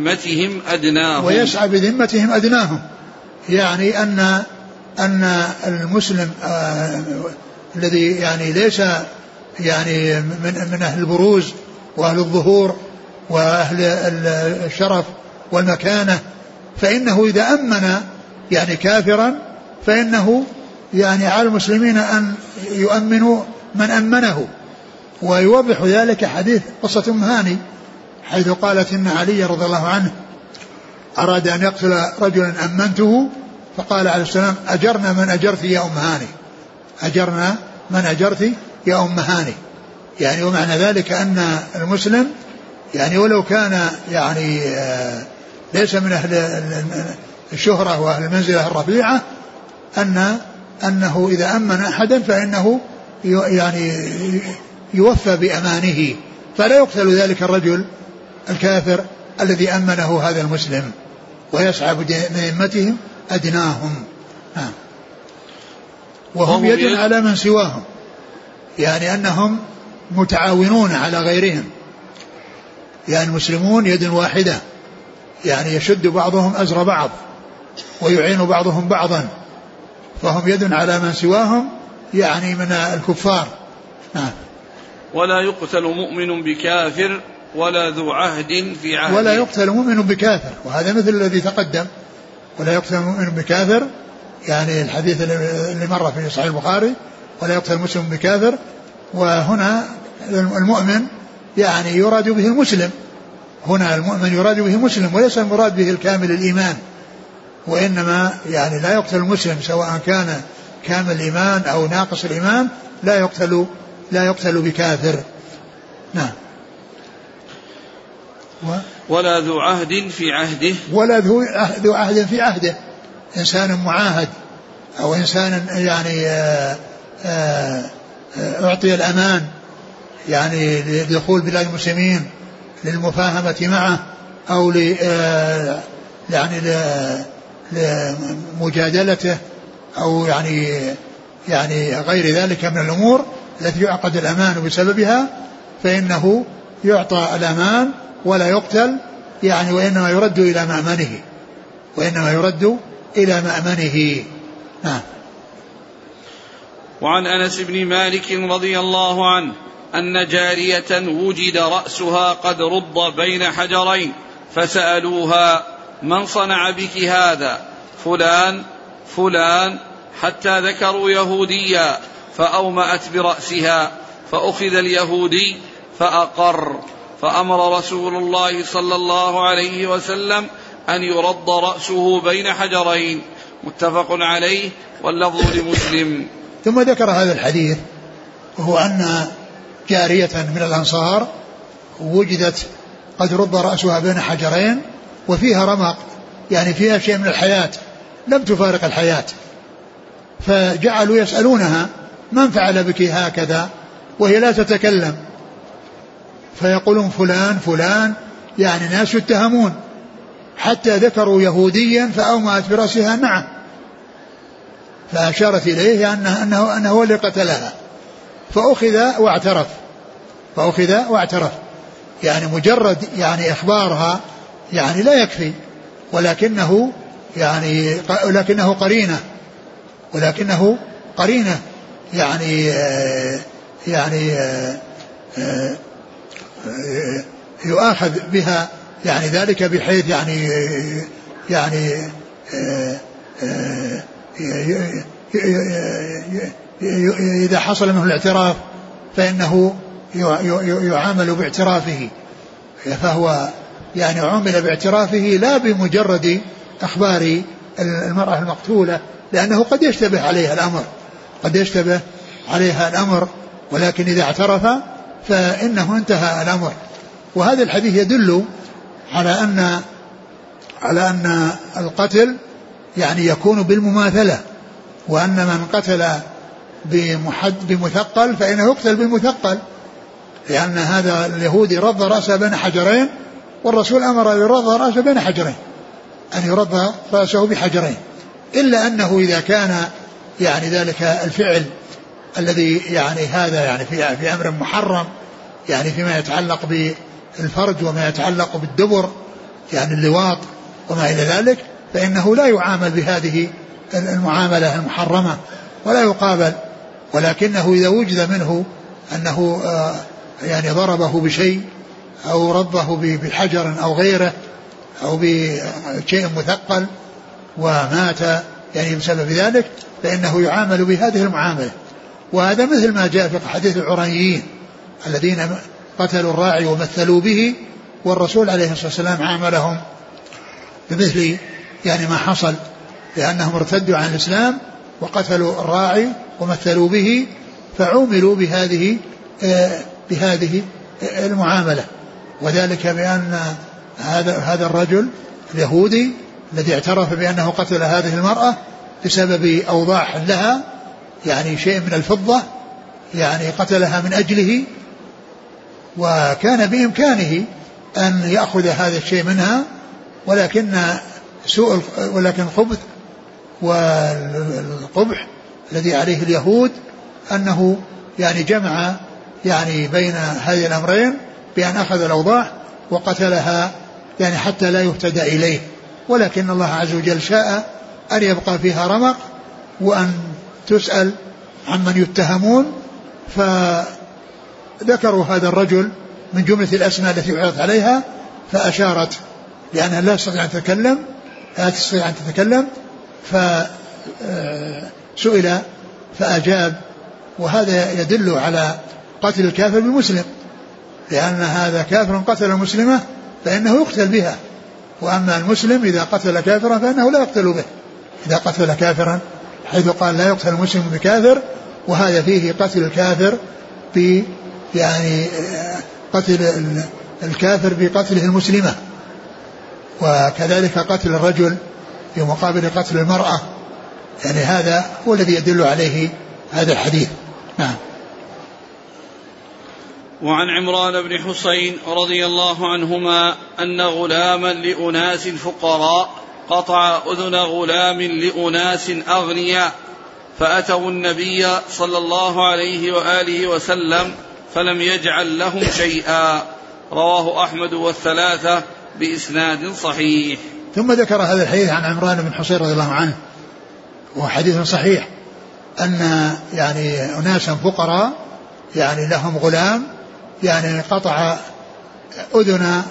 بذمتهم أدناهم، يعني أن المسلم الذي يعني ليس يعني من أهل البروز وأهل الظهور وأهل الشرف والمكانة، فإنه إذا أمن يعني كافرا فإنه يعني على المسلمين أن يؤمنوا من أمنه. ويوضح ذلك حديث قصة أم هاني، حيث قالت إن علي رضي الله عنه أراد أن يقتل رجلا أمنته، فقال عليه السلام أجرنا من أجرت يا أم هاني، أجرنا من أجرت يا أمهاني. يعني ومعنى ذلك أن المسلم يعني ولو كان يعني ليس من أهل الشهرة وأهل المنزلة الرفيعة أنه إذا أمن أحدا فإنه يعني يوفى بأمانه، فلا يقتل ذلك الرجل الكافر الذي أمنه هذا المسلم، ويسعى بذمتهم أدناهم. وهم يد على من سواهم، يعني أنهم متعاونون على غيرهم، يعني المسلمون يد واحدة، يعني يشد بعضهم أزر بعض ويعين بعضهم بعضا، فهم يد على من سواهم يعني من الكفار. ولا يقتل مؤمن بكافر ولا ذو عهد في عهد. ولا يقتل مؤمن بكافر، وهذا مثل الذي تقدم، ولا يقتل مؤمن بكافر، يعني الحديث اللي مر في صحيح البخاري ولا يقتل مسلم بكافر. وهنا المؤمن يعني يراد به المسلم، هنا المؤمن يراد به مسلم وليس المراد به الكامل الإيمان، وإنما يعني لا يقتل المسلم سواء كان كامل الإيمان أو ناقص الإيمان، لا يقتل بكافر. نعم. ولا ذو عهد في عهده. ولا ذو عهد في عهده، إنسان معاهد أو إنسان يعني أعطي الأمان يعني لدخول بلاد المسلمين للمفاهمة معه أو يعني لمجادلته أو يعني غير ذلك من الأمور التي يعقد الأمان بسببها، فإنه يعطى الأمان ولا يقتل، يعني وإنما يرد إلى مأمنه. نعم. وعن أنس بن مالك رضي الله عنه أن جارية وجد رأسها قد رد بين حجرين، فسألوها: من صنع بك هذا؟ فلان فلان، حتى ذكروا يهوديا، فأومأت برأسها، فأخذ اليهودي فأقر، فأمر رسول الله صلى الله عليه وسلم أن يرد رأسه بين حجرين. متفق عليه، واللفظ لمسلم. ثم ذكر هذا الحديث، وهو أن جارية من الأنصار وجدت قد رد رأسها بين حجرين وفيها رمق، يعني فيها شيء من الحياة لم تفارق الحياة، فجعلوا يسألونها: من فعل بك هكذا؟ وهي لا تتكلم، فيقولون فلان فلان، يعني ناس يتهمون، حتى ذكروا يهوديا فأومأت برأسها معه، فأشارت إليه أنه هو اللي قتلها، فأخذ واعترف. يعني مجرد يعني إخبارها يعني لا يكفي، ولكنه قرينة يعني يؤاخذ بها، يعني ذلك بحيث يعني إذا حصل منه الاعتراف فإنه يعامل باعترافه، فهو يعني عامل باعترافه لا بمجرد أخبار المرأة المقتولة، لأنه قد يشتبه عليها الأمر، ولكن إذا اعترف فإنه انتهى الأمر. وهذا الحديث يدل على أن القتل يعني يكون بالمماثلة، وأن من قتل بمثقل فإنه يقتل بالمثقل، لأن هذا اليهودي رد رأسه بين حجرين، والرسول أمر يرد رأسه بين حجرين، أن يرد رأسه بحجرين، إلا أنه إذا كان يعني ذلك الفعل الذي يعني هذا يعني في أمر محرم، يعني فيما يتعلق بالفرج وما يتعلق بالدبر، يعني اللواط وما إلى ذلك، فإنه لا يعامل بهذه المعاملة المحرمة ولا يقابل. ولكنه إذا وجد منه أنه يعني ضربه بشيء أو ربه بحجر أو غيره أو بشيء مثقل ومات يعني بسبب ذلك، فإنه يعامل بهذه المعاملة. وهذا مثل ما جاء في حديث العريين الذين قتلوا الراعي ومثلوا به، والرسول عليه الصلاة والسلام عاملهم بمثل يعني ما حصل، لأنهم ارتدوا عن الإسلام وقتلوا الراعي ومثلوا به، فعوملوا بهذه المعاملة. وذلك بأن هذا الرجل اليهودي الذي اعترف بأنه قتل هذه المرأة بسبب أوضاح لها، يعني شيء من الفضة، يعني قتلها من أجله، وكان بإمكانه أن يأخذ هذا الشيء منها، ولكن الخبث والقبح الذي عليه اليهود أنه يعني جمع يعني بين هذه الأمرين بأن أخذ الأوضاع وقتلها يعني حتى لا يهتدى إليه. ولكن الله عز وجل شاء أن يبقى فيها رمق وأن تسأل عمن يتهمون، فذكروا هذا الرجل من جملة الأسماء التي عرضت عليها، فأشارت لأنها لا تستطيع أن تتكلم، فسئل فأجاب. وهذا يدل على قتل الكافر بالمسلم، لأن هذا كافر قتل مسلمة فإنه يقتل بها، وأما المسلم إذا قتل كافرا فإنه لا يقتل به. إذا قتل كافرا، حيث قال لا يقتل المسلم بكافر، وهذا فيه قتل الكافر يعني قتل الكافر بقتله المسلمة، وكذلك قتل الرجل في مقابل قتل المرأة. يعني هذا هو الذي يدل عليه هذا الحديث. نعم. وعن عمران بن حسين رضي الله عنهما أن غلاما لأناس فقراء قطع أذن غلام لأناس أغنياء، فأتوا النبي صلى الله عليه وآله وسلم فلم يجعل لهم شيئا. رواه أحمد والثلاثة بإسناد صحيح. ثم ذكر هذا الحديث عن عمران بن حسين رضي الله عنه، وحديث صحيح، أن يعني أناسا فقراء يعني لهم غلام يعني قطع أذن.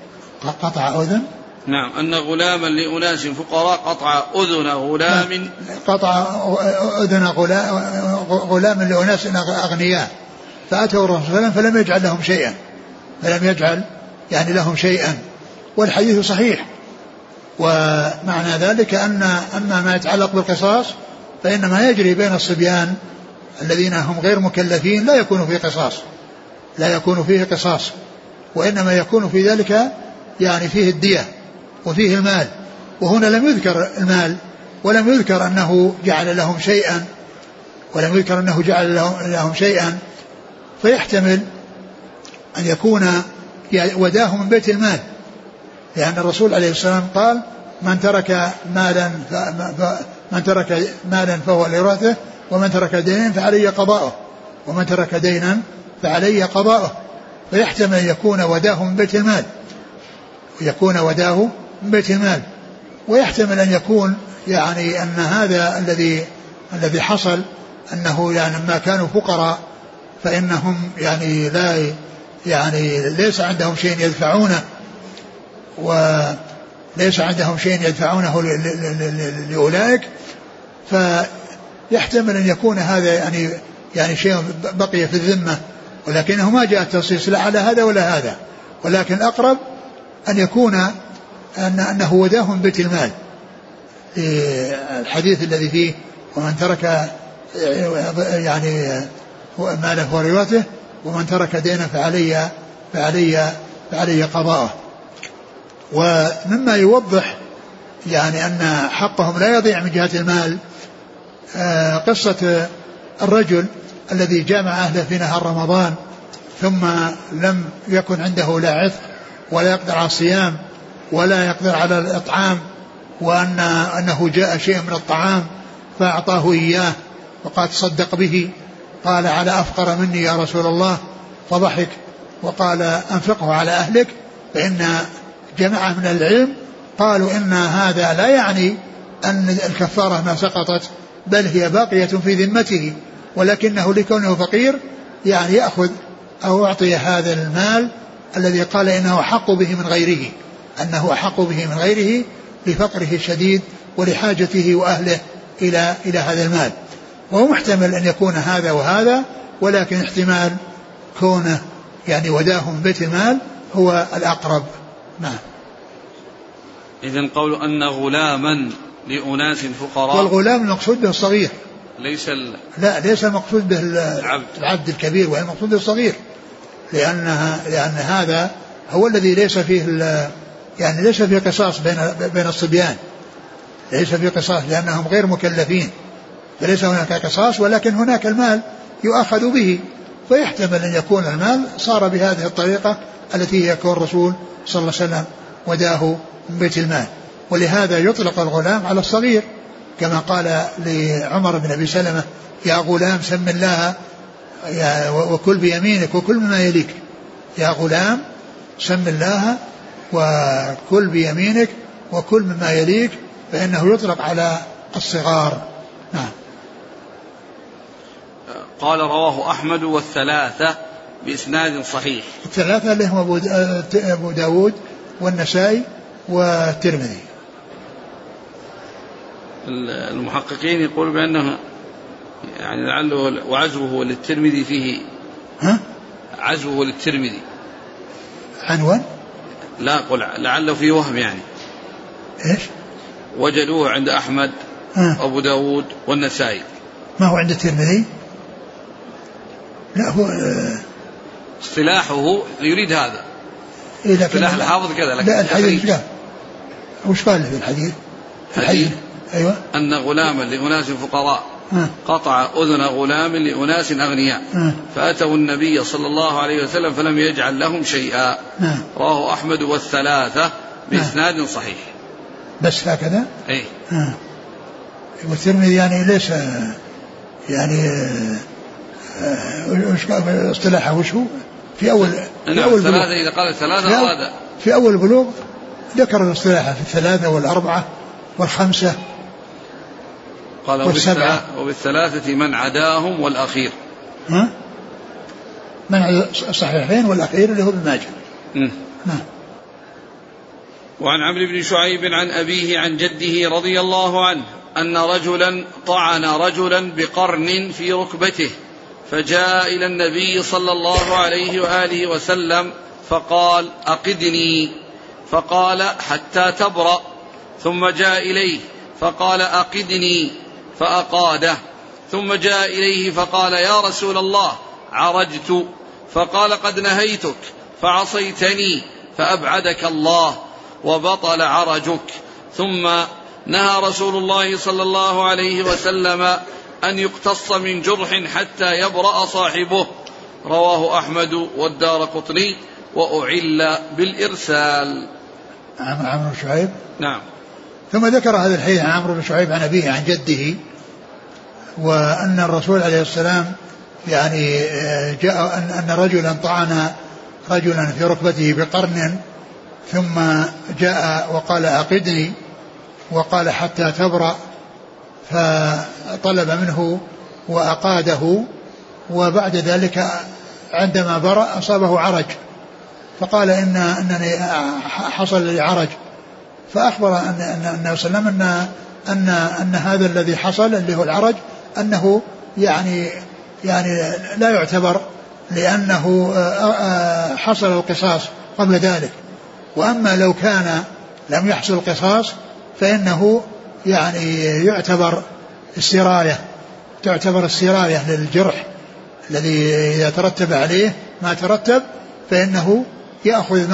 نعم، أن غلاما لأناس فقراء قطع أذن غلام، قطع أذن غلام لأناس أغنياء، فأتوا الرسول صلى الله عليه وسلم فلم يجعل لهم شيئا، فلم يجعل يعني لهم شيئا. والحديث صحيح. ومعنى ذلك أن أما ما يتعلق بالقصاص فإنما يجري بين الصبيان الذين هم غير مكلفين لا يكون فيه قصاص، وإنما يكون في ذلك يعني فيه الدية وفيه المال. وهنا لم يذكر المال، ولم يذكر أنه جعل لهم شيئا، فيحتمل أن يكون وداه من بيت المال، لأن الرسول عليه السلام قال من ترك مالا فهو لورثه، ومن ترك دينا فعلي قضاؤه. فيحتمل أن يكون وداه من بيت المال، ويحتمل أن يكون يعني أن هذا الذي حصل أنه يعني ما كانوا فقراء فإنهم يعني ليس عندهم شيء يدفعونه لأولئك، فيحتمل أن يكون هذا يعني شيء بقي في الذمة، ولكنه ما جاء التنصيص لا على هذا ولا هذا، ولكن الأقرب أن يكون أنه وداه من بيت المال، الحديث الذي فيه ومن ترك يعني ماله فورثته ومن ترك دينا فعلي قضاءه. ومما يوضح يعني أن حقهم لا يضيع من جهة المال قصة الرجل الذي جامع أهله في نهار رمضان ثم لم يكن عنده لا عتق ولا يقدر على الصيام ولا يقدر على الإطعام، وأنه جاء شيء من الطعام فأعطاه إياه وقال تصدق به، قال على أفقر مني يا رسول الله، فضحك وقال أنفقه على أهلك. فإن جماعة من العلم قالوا إن هذا لا يعني أن الكفارة ما سقطت، بل هي باقية في ذمته، ولكنه لكونه فقير يعني يأخذ أو أعطي هذا المال الذي قال إنه أحق به من غيره لفقره الشديد ولحاجته وأهله إلى هذا المال. وهو محتمل أن يكون هذا وهذا، ولكن احتمال كونه يعني وداه من بيت المال هو الأقرب. نعم. إذن قول أن غلاما لأناس فقراء، والغلام المقصود به الصغير لا ليس المقصود به العبد الكبير، وهي المقصود الصغير، لأن هذا هو الذي ليس فيه يعني ليس فيه قصاص بين الصبيان، ليس فيه قصاص لأنهم غير مكلفين، فليس هناك قصاص، ولكن هناك المال يؤخذ به، فيحتمل أن يكون المال صار بهذه الطريقة التي يكون الرسول صلى الله عليه وسلم وداه من بيت المال. ولهذا يطلق الغلام على الصغير، كما قال لعمر بن أبي سلمة: يا غلام سم الله وكل بيمينك وكل مما يليك. يا غلام سم الله وكل بيمينك وكل مما يليك، فإنه يطلق على الصغار. نعم. قال: رواه أحمد والثلاثة بإسناد صحيح. الثلاثة اللي هم أبو داود والنسائي والترمذي. المحققين يقول بأنه يعني لعله وعزوه للترمذي فيه عزوه للترمذي عنوان، لا قل لعله فيه وهم، يعني إيش وجدوه عند أحمد أبو داود والنسائي، ما هو عند الترمذي. لا هو اصطلاحه يريد هذا، اصطلاح الحافظ كذا. لا الحديث لا، وش قال في الحديث؟ الحديث أيوة. أن غلاما لأناس فقراء قطع أذن غلام لأناس أغنياء فأتوا النبي صلى الله عليه وسلم فلم يجعل لهم شيئا. رواه أحمد والثلاثة بإسناد صحيح. بس هكذا. أي. والترمذي يعني ليس يعني اصطلاحه وش هو في أول الثلاثة. إذا قال الثلاثة أراد في أول بلوغ ذكر الاصطلاح في الثلاثة والأربعة والخمسة قال والسبعة. وبالثلاثة من عداهم والأخير. من عدا الصحيحين والأخير اللي هو ابن ماجه. وعن عمرو بن شعيب عن أبيه عن جده رضي الله عنه أن رجلا طعن رجلا بقرن في ركبته فجاء إلى النبي صلى الله عليه وآله وسلم فقال: أقدني، فقال: حتى تبرأ. ثم جاء إليه فقال: أقدني، فأقاده. ثم جاء إليه فقال: يا رسول الله عرجت. فقال: قد نهيتك فعصيتني فأبعدك الله وبطل عرجك. ثم نهى رسول الله صلى الله عليه وسلم أن يقتص من جرح حتى يبرأ صاحبه. رواه أحمد والدارقطني وأعل بالإرسال. عمرو بن شعيب. نعم. ثم ذكر هذا الحديث عن عمرو بن شعيب عن أبيه عن جده، وأن الرسول عليه السلام يعني جاء أن رجلا طعن رجلا في ركبته بقرن، ثم جاء وقال: أقدني، وقال: حتى تبرأ، فطلب منه وأقاده، وبعد ذلك عندما برأ أصابه عرج، فقال: أنني حصل لي عرج، فأخبر أن وسلم أن هذا الذي حصل اللي هو العرج أنه يعني لا يعتبر، لأنه حصل القصاص قبل ذلك، وأما لو كان لم يحصل القصاص فإنه يعني يعتبر السراية للجرح الذي إذا ترتب عليه ما ترتب فإنه يأخذ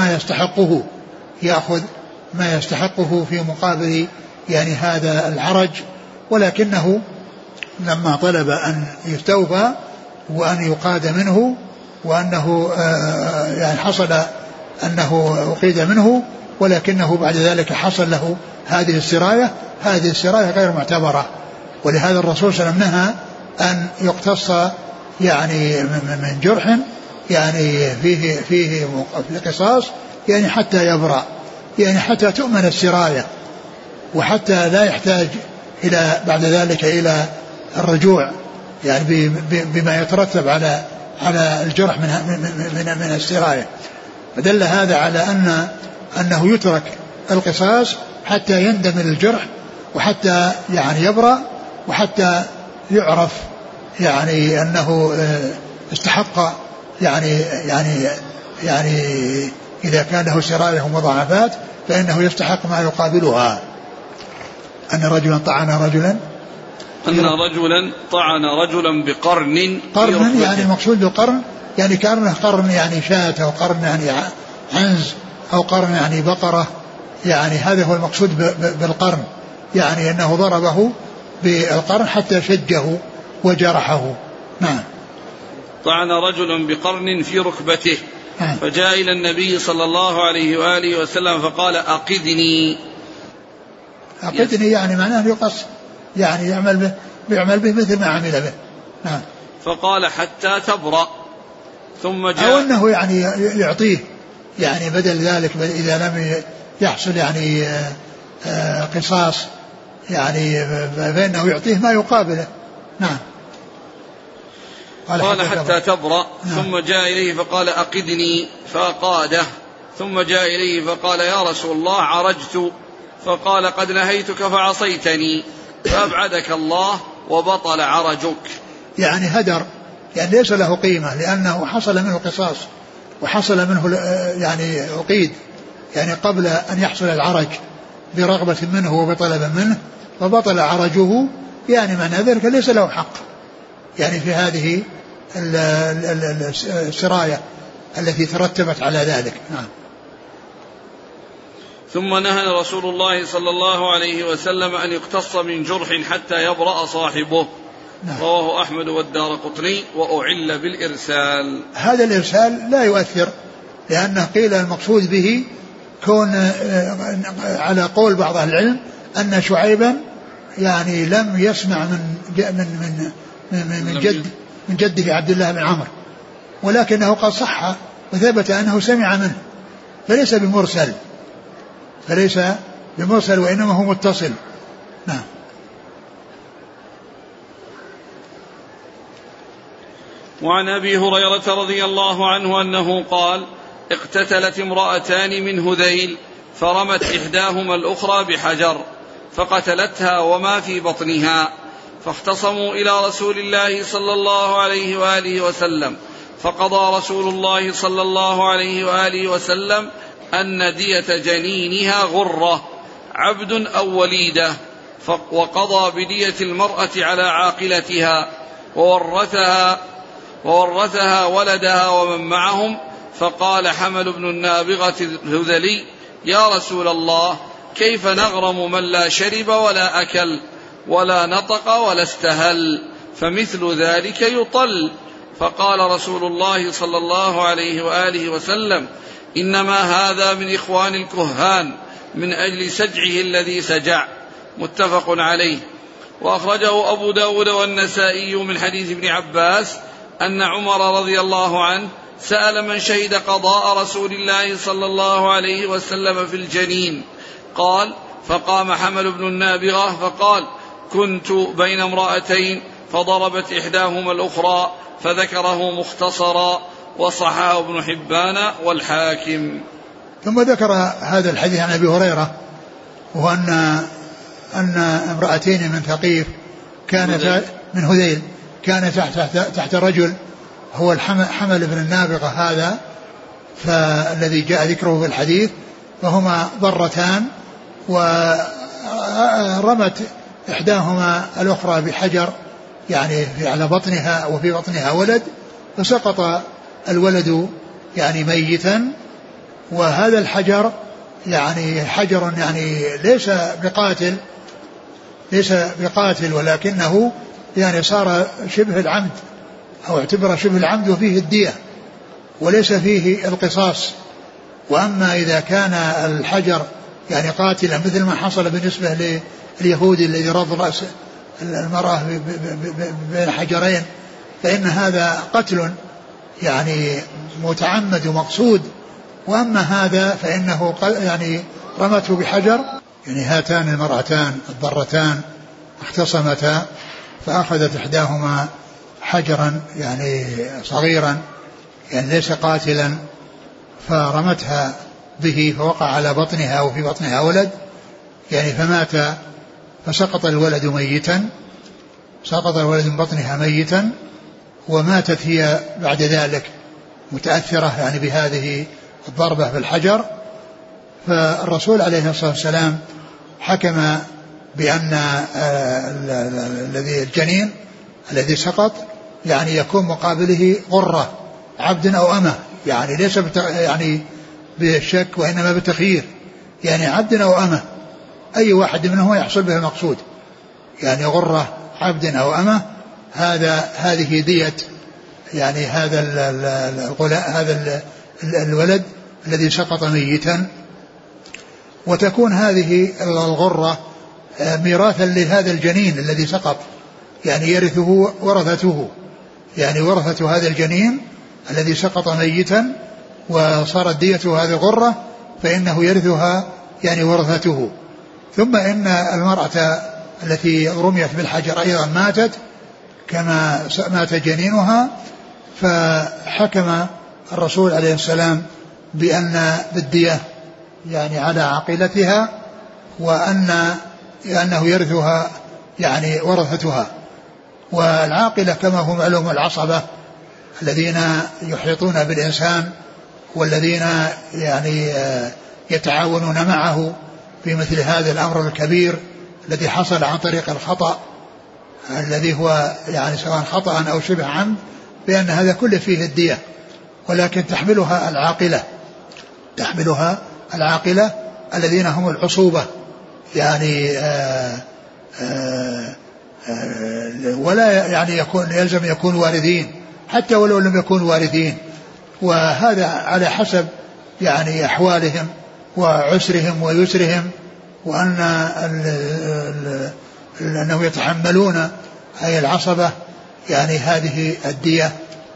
ما يستحقه في مقابل يعني هذا العرج. ولكنه لما طلب أن يستوفى وأن يقاد منه، وأنه يعني حصل أنه أقيد منه، ولكنه بعد ذلك حصل له هذه السراية غير معتبرة. ولهذا الرسول صلى الله عليه وسلم نهى أن يقتص يعني من جرح يعني فيه قصاص، يعني حتى يبرأ، يعني حتى تؤمن السراية، وحتى لا يحتاج إلى بعد ذلك إلى الرجوع يعني بما يترتب على الجرح من السراية. فدل هذا على أنه يترك القصاص حتى يندمل الجرح، وحتى يعني يبرأ، وحتى يعرف يعني أنه استحق يعني إذا كان له سراية ومضاعفات فإنه يستحق ما يقابلها. أن رجلا طعن رجلا أن رجلا طعن رجلا بقرن. قرن يعني المقصود بقرن يعني كأنه قرن يعني شاة أو قرن يعني عنز أو قرن يعني بقرة، يعني هذا هو المقصود بالقرن، يعني أنه ضربه بالقرن حتى شجه وجرحه. نعم. طعن رجل بقرن في ركبته فجاء إلى النبي صلى الله عليه وآله وسلم فقال أقدني. أقدني يعني معناه يقص، يعني يعمل به مثل ما عمل به. نعم. فقال حتى تبرأ. ثم جاء أو أنه يعني يعطيه يعني بدل ذلك إذا لم يحصل يعني قصاص يعني فإنه يعطيه ما يقابله. نعم. قال حتى تبرأ. نعم. ثم جاء إليه فقال أقدني فأقاده. ثم جاء إليه فقال يا رسول الله عرجت. فقال قد نهيتك فعصيتني فأبعدك الله وبطل عرجك. يعني هدر، يعني ليس له قيمة لأنه حصل منه قصاص وحصل منه يعني عقيد يعني قبل أن يحصل العرج برغبة منه وبطلب منه فبطل عرجه، يعني معنى ذلك ليس له حق يعني في هذه السراية التي ترتبت على ذلك. نعم. ثم نهى رسول الله صلى الله عليه وسلم أن يقتص من جرح حتى يبرأ صاحبه. نعم. رواه أحمد والدارقطني وأعل بالإرسال. هذا الإرسال لا يؤثر لأنه قيل المقصود به كون على قول بعض أهل العلم أن شعيبا يعني لم يسمع من جده عبد الله بن عمرو، ولكنه قد صح وثبت أنه سمع منه فليس بمرسل وإنما هو متصل. نعم. وعن أبي هريرة رضي الله عنه أنه قال اقتتلت امرأتان من هذيل فرمت إحداهما الأخرى بحجر فقتلتها وما في بطنها، فاختصموا إلى رسول الله صلى الله عليه وآله وسلم، فقضى رسول الله صلى الله عليه وآله وسلم أن دية جنينها غرة عبد أو وليدة، وقضى بدية المرأة على عاقلتها وورثها ولدها ومن معهم. فقال حمل بن النابغة الهذلي يا رسول الله كيف نغرم من لا شرب ولا أكل ولا نطق ولا استهل، فمثل ذلك يطل. فقال رسول الله صلى الله عليه وآله وسلم إنما هذا من إخوان الكهان من أجل سجعه الذي سجع. متفق عليه. وأخرجه أبو داود والنسائي من حديث ابن عباس أن عمر رضي الله عنه سأل من شهد قضاء رسول الله صلى الله عليه وسلم في الجنين، قال فقام حمل بن النابغة فقال كنت بين امرأتين فضربت إحداهما الأخرى، فذكره مختصرا وصححه ابن حبان والحاكم. ثم ذكر هذا الحديث عن أبي هريرة وهو أن امرأتين من ثقيف كانت من هذيل كان تحت رجل هو الحمل بن النابغة هذا فالذي جاء ذكره في الحديث، فهما ضرتان ورمت إحداهما الأخرى بحجر يعني على بطنها وفي بطنها ولد، فسقط الولد يعني ميتا. وهذا الحجر يعني حجر يعني ليس بقاتل ولكنه يعني صار شبه العمد أو اعتبر شبه العمد وفيه الدية وليس فيه القصاص. وأما إذا كان الحجر يعني قاتلا مثل ما حصل بالنسبة لليهودي الذي رض رأس المرأة بين حجرين فإن هذا قتل يعني متعمد ومقصود. وأما هذا فإنه يعني رمته بحجر. يعني هاتان المرأتان الضرتان اختصمتا فأخذت إحداهما حجرا يعني صغيرا يعني ليس قاتلا فرمتها به فوقع على بطنها وفي بطنها ولد يعني فمات، فسقط الولد ميتا، سقط الولد من بطنها ميتا وماتت هي بعد ذلك متأثرة يعني بهذه الضربة بالحجر. فالرسول عليه الصلاة والسلام حكم بأن الذي الجنين الذي سقط يعني يكون مقابله غرة عبد أو أمة، يعني ليس يعني بالشك وإنما بالتخيير، يعني عبد أو أمة أي واحد منهم يحصل به المقصود، يعني غرة عبد أو أمة هذه دية يعني هذا الولد الذي سقط ميتا. وتكون هذه الغرة ميراثا لهذا الجنين الذي سقط، يعني يرثه ورثته، يعني ورثة هذا الجنين الذي سقط ميتا وصارت ديته هذه الغرة فإنه يرثها يعني ورثته. ثم إن المرأة التي رميت بالحجر أيضا ماتت كما مات جنينها، فحكم الرسول عليه السلام بالدية يعني على عاقلتها، وأنه يرثها يعني ورثتها. والعاقلة كما هو معلوم العصبة الذين يحيطون بالإنسان والذين يعني يتعاونون معه في مثل هذا الأمر الكبير الذي حصل عن طريق الخطأ الذي هو يعني سواء خطأ أو شبه عمد، بأن هذا كله فيه الدية، ولكن تحملها العاقلة الذين هم العصوبة، يعني ولا يعني يلزم يكون وارثين حتى ولو لم يكونوا وارثين، وهذا على حسب يعني أحوالهم وعسرهم ويسرهم، أنهم يتحملون أي العصبة يعني هذه الدية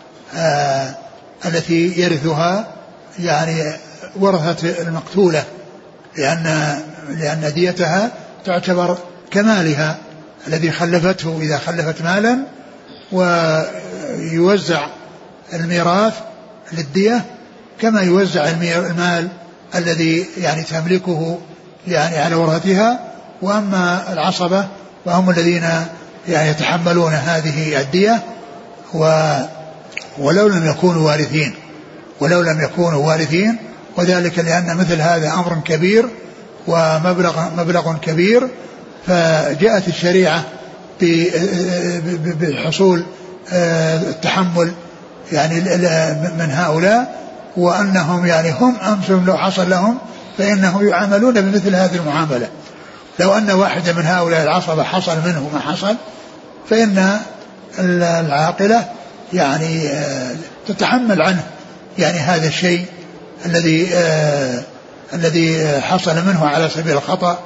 التي يرثها يعني ورثة المقتولة، لأن ديتها تعتبر كمالها الذي خلفته إذا خلفت مالا، ويوزع الميراث للدية كما يوزع المال الذي يعني تملكه يعني على ورثتها. وأما العصبة وهم الذين يعني يتحملون هذه الدية ولو لم يكونوا وارثين، وذلك لأن مثل هذا أمر كبير ومبلغ كبير، فجاءت الشريعة بحصول التحمل يعني من هؤلاء، وأنهم يعني هم أنفسهم لو حصل لهم فإنهم يعاملون بمثل هذه المعاملة. لو أن واحد من هؤلاء العصبة حصل منه ما حصل، فإن العاقلة يعني تتحمل عنه يعني هذا الشيء الذي حصل منه على سبيل الخطأ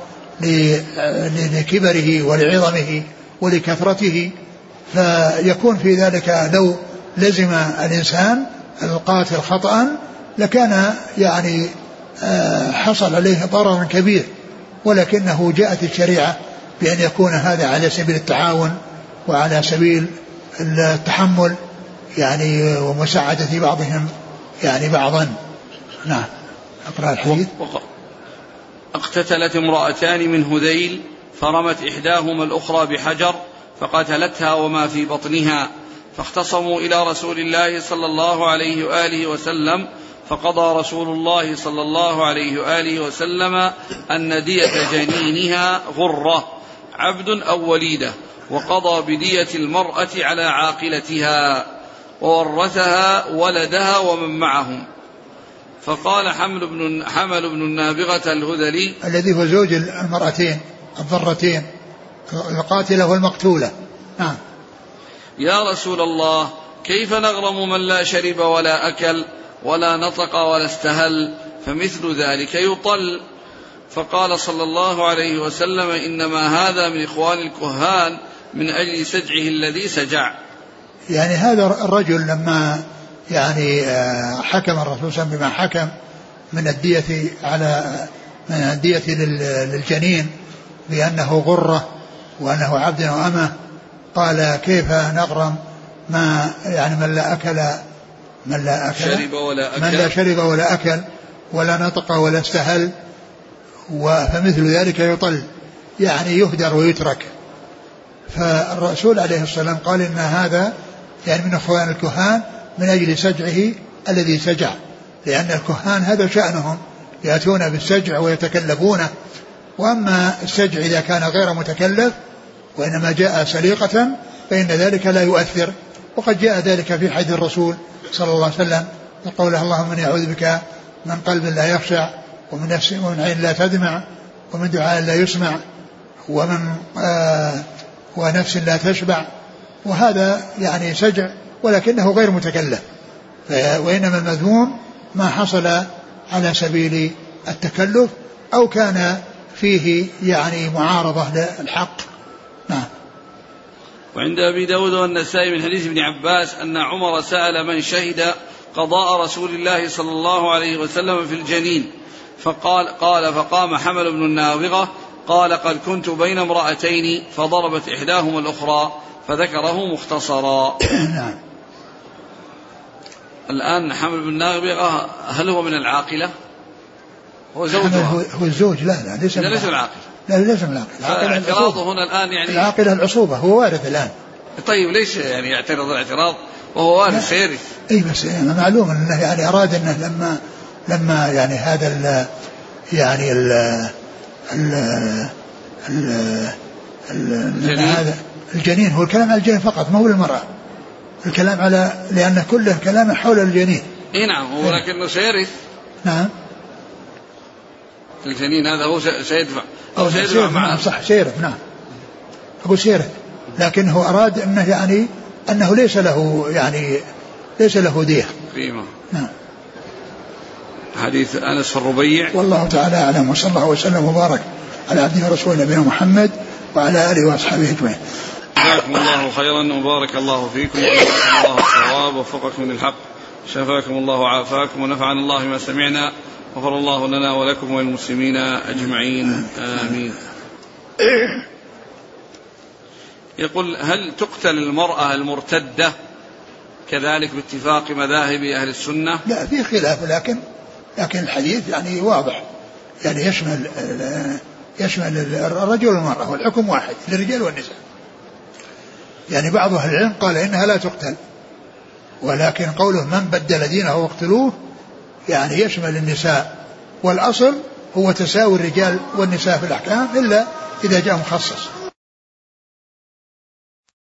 لكبره ولعظمه ولكثرته. فيكون في ذلك لو لزم الإنسان القاتل خطأ لكان يعني حصل عليه ضرر كبير، ولكنه جاءت الشريعة بأن يكون هذا على سبيل التعاون وعلى سبيل التحمل يعني ومساعدة بعضهم يعني بعضا. نعم. أقرأ الحديث. اقتتلت امرأتان من هذيل فرمت إحداهما الأخرى بحجر فقتلتها وما في بطنها، فاختصموا إلى رسول الله صلى الله عليه وآله وسلم، فقضى رسول الله صلى الله عليه وآله وسلم أن دية جنينها غرة عبد أو وليدة، وقضى بدية المرأة على عاقلتها، وورثها ولدها ومن معهم. فقال حمل بن النابغة الهذلي الذي هو زوج المرأتين الضرتين القاتلة والمقتولة: نعم يا رسول الله، كيف نغرم من لا شرب ولا أكل ولا نطق ولا استهل، فمثل ذلك يطل. فقال صلى الله عليه وسلم: إنما هذا من إخوان الكهان من أجل سجعه الذي سجع. يعني هذا الرجل لما يعني حكم الرسول صلى الله عليه وسلم بما حكم من الدية للجنين بأنه غرة وأنه عبد وأمة، قال: كيف نغرم ما يعني من لا شرب ولا أكل ولا نطق ولا استهل، فمثل ذلك يطل، يعني يهدر ويترك. فالرسول عليه الصلاة والسلام قال إن هذا يعني من إخوان الكهان من أجل سجعه الذي سجع، لأن الكهان هذا شأنهم، يأتون بالسجع ويتكلفونه وأما السجع إذا كان غير متكلف وإنما جاء سليقة فإن ذلك لا يؤثر. وقد جاء ذلك في حديث الرسول صلى الله عليه وسلم قوله اللهم إني أعوذ بك من قلب لا يخشع ومن نفس ومن عين لا تدمع ومن دعاء لا يسمع ونفس لا تشبع. وهذا يعني سجع ولكنه غير متكلف. وإنما المذموم ما حصل على سبيل التكلف أو كان فيه يعني معارضة للحق. نعم. وعند أبي داود والنسائي من حديث ابن عباس أن عمر سأل من شهد قضاء رسول الله صلى الله عليه وسلم في الجنين فقام حمل بن النابغة قال قد كنت بين امرأتين فضربت إحداهما الأخرى فذكره مختصرا. نعم. الآن حمل بن النابغة هل هو من العاقلة؟ هو زوجها هو الزوج. لا ليس من العاقلة. لا ليس من العاقلة. اعتراضه هنا الآن يعني العاقلة العصوبة هو وارث الآن. طيب ليش يعني يعترض الاعتراض وهو وارث سيرث؟ اي بس معلوم انه يعني اراد انه لما يعني هذا هذا الجنين هو الكلام على الجنين فقط ما هو المرأة. الكلام على لأن كله كلامه حول الجنين. اي نعم ولكنه سيرث. نعم. الجنين هذا هو سيدفع أو سيدفع معه. نعم صح سيرث. نعم أقول سيرث لكنه أراد أنه يعني أنه ليس له دية. نعم. حديث أنس في الربيع. والله تعالى أعلم وصلى الله وسلم وبارك على عبده ورسوله نبينا محمد وعلى آله وأصحابه أجمعين. جزاكم الله خيرا وبارك الله فيكم وجزاكم الله الصواب ووفقكم للحق شفاكم الله وعافاكم ونفعنا الله ما سمعنا غفر الله لنا ولكم وللمسلمين أجمعين آمين. يقول هل تقتل المرأة المرتدة كذلك باتفاق مذاهب أهل السنة؟ لا في خلاف لكن الحديث يعني واضح يعني يشمل الرجل والمرأة والحكم واحد للرجال والنساء. يعني بعض أهل العلم قال إنها لا تقتل ولكن قوله من بدل دينه واقتلوه يعني يشمل النساء والأصل هو تساوي الرجال والنساء في الأحكام إلا إذا جاء مخصص.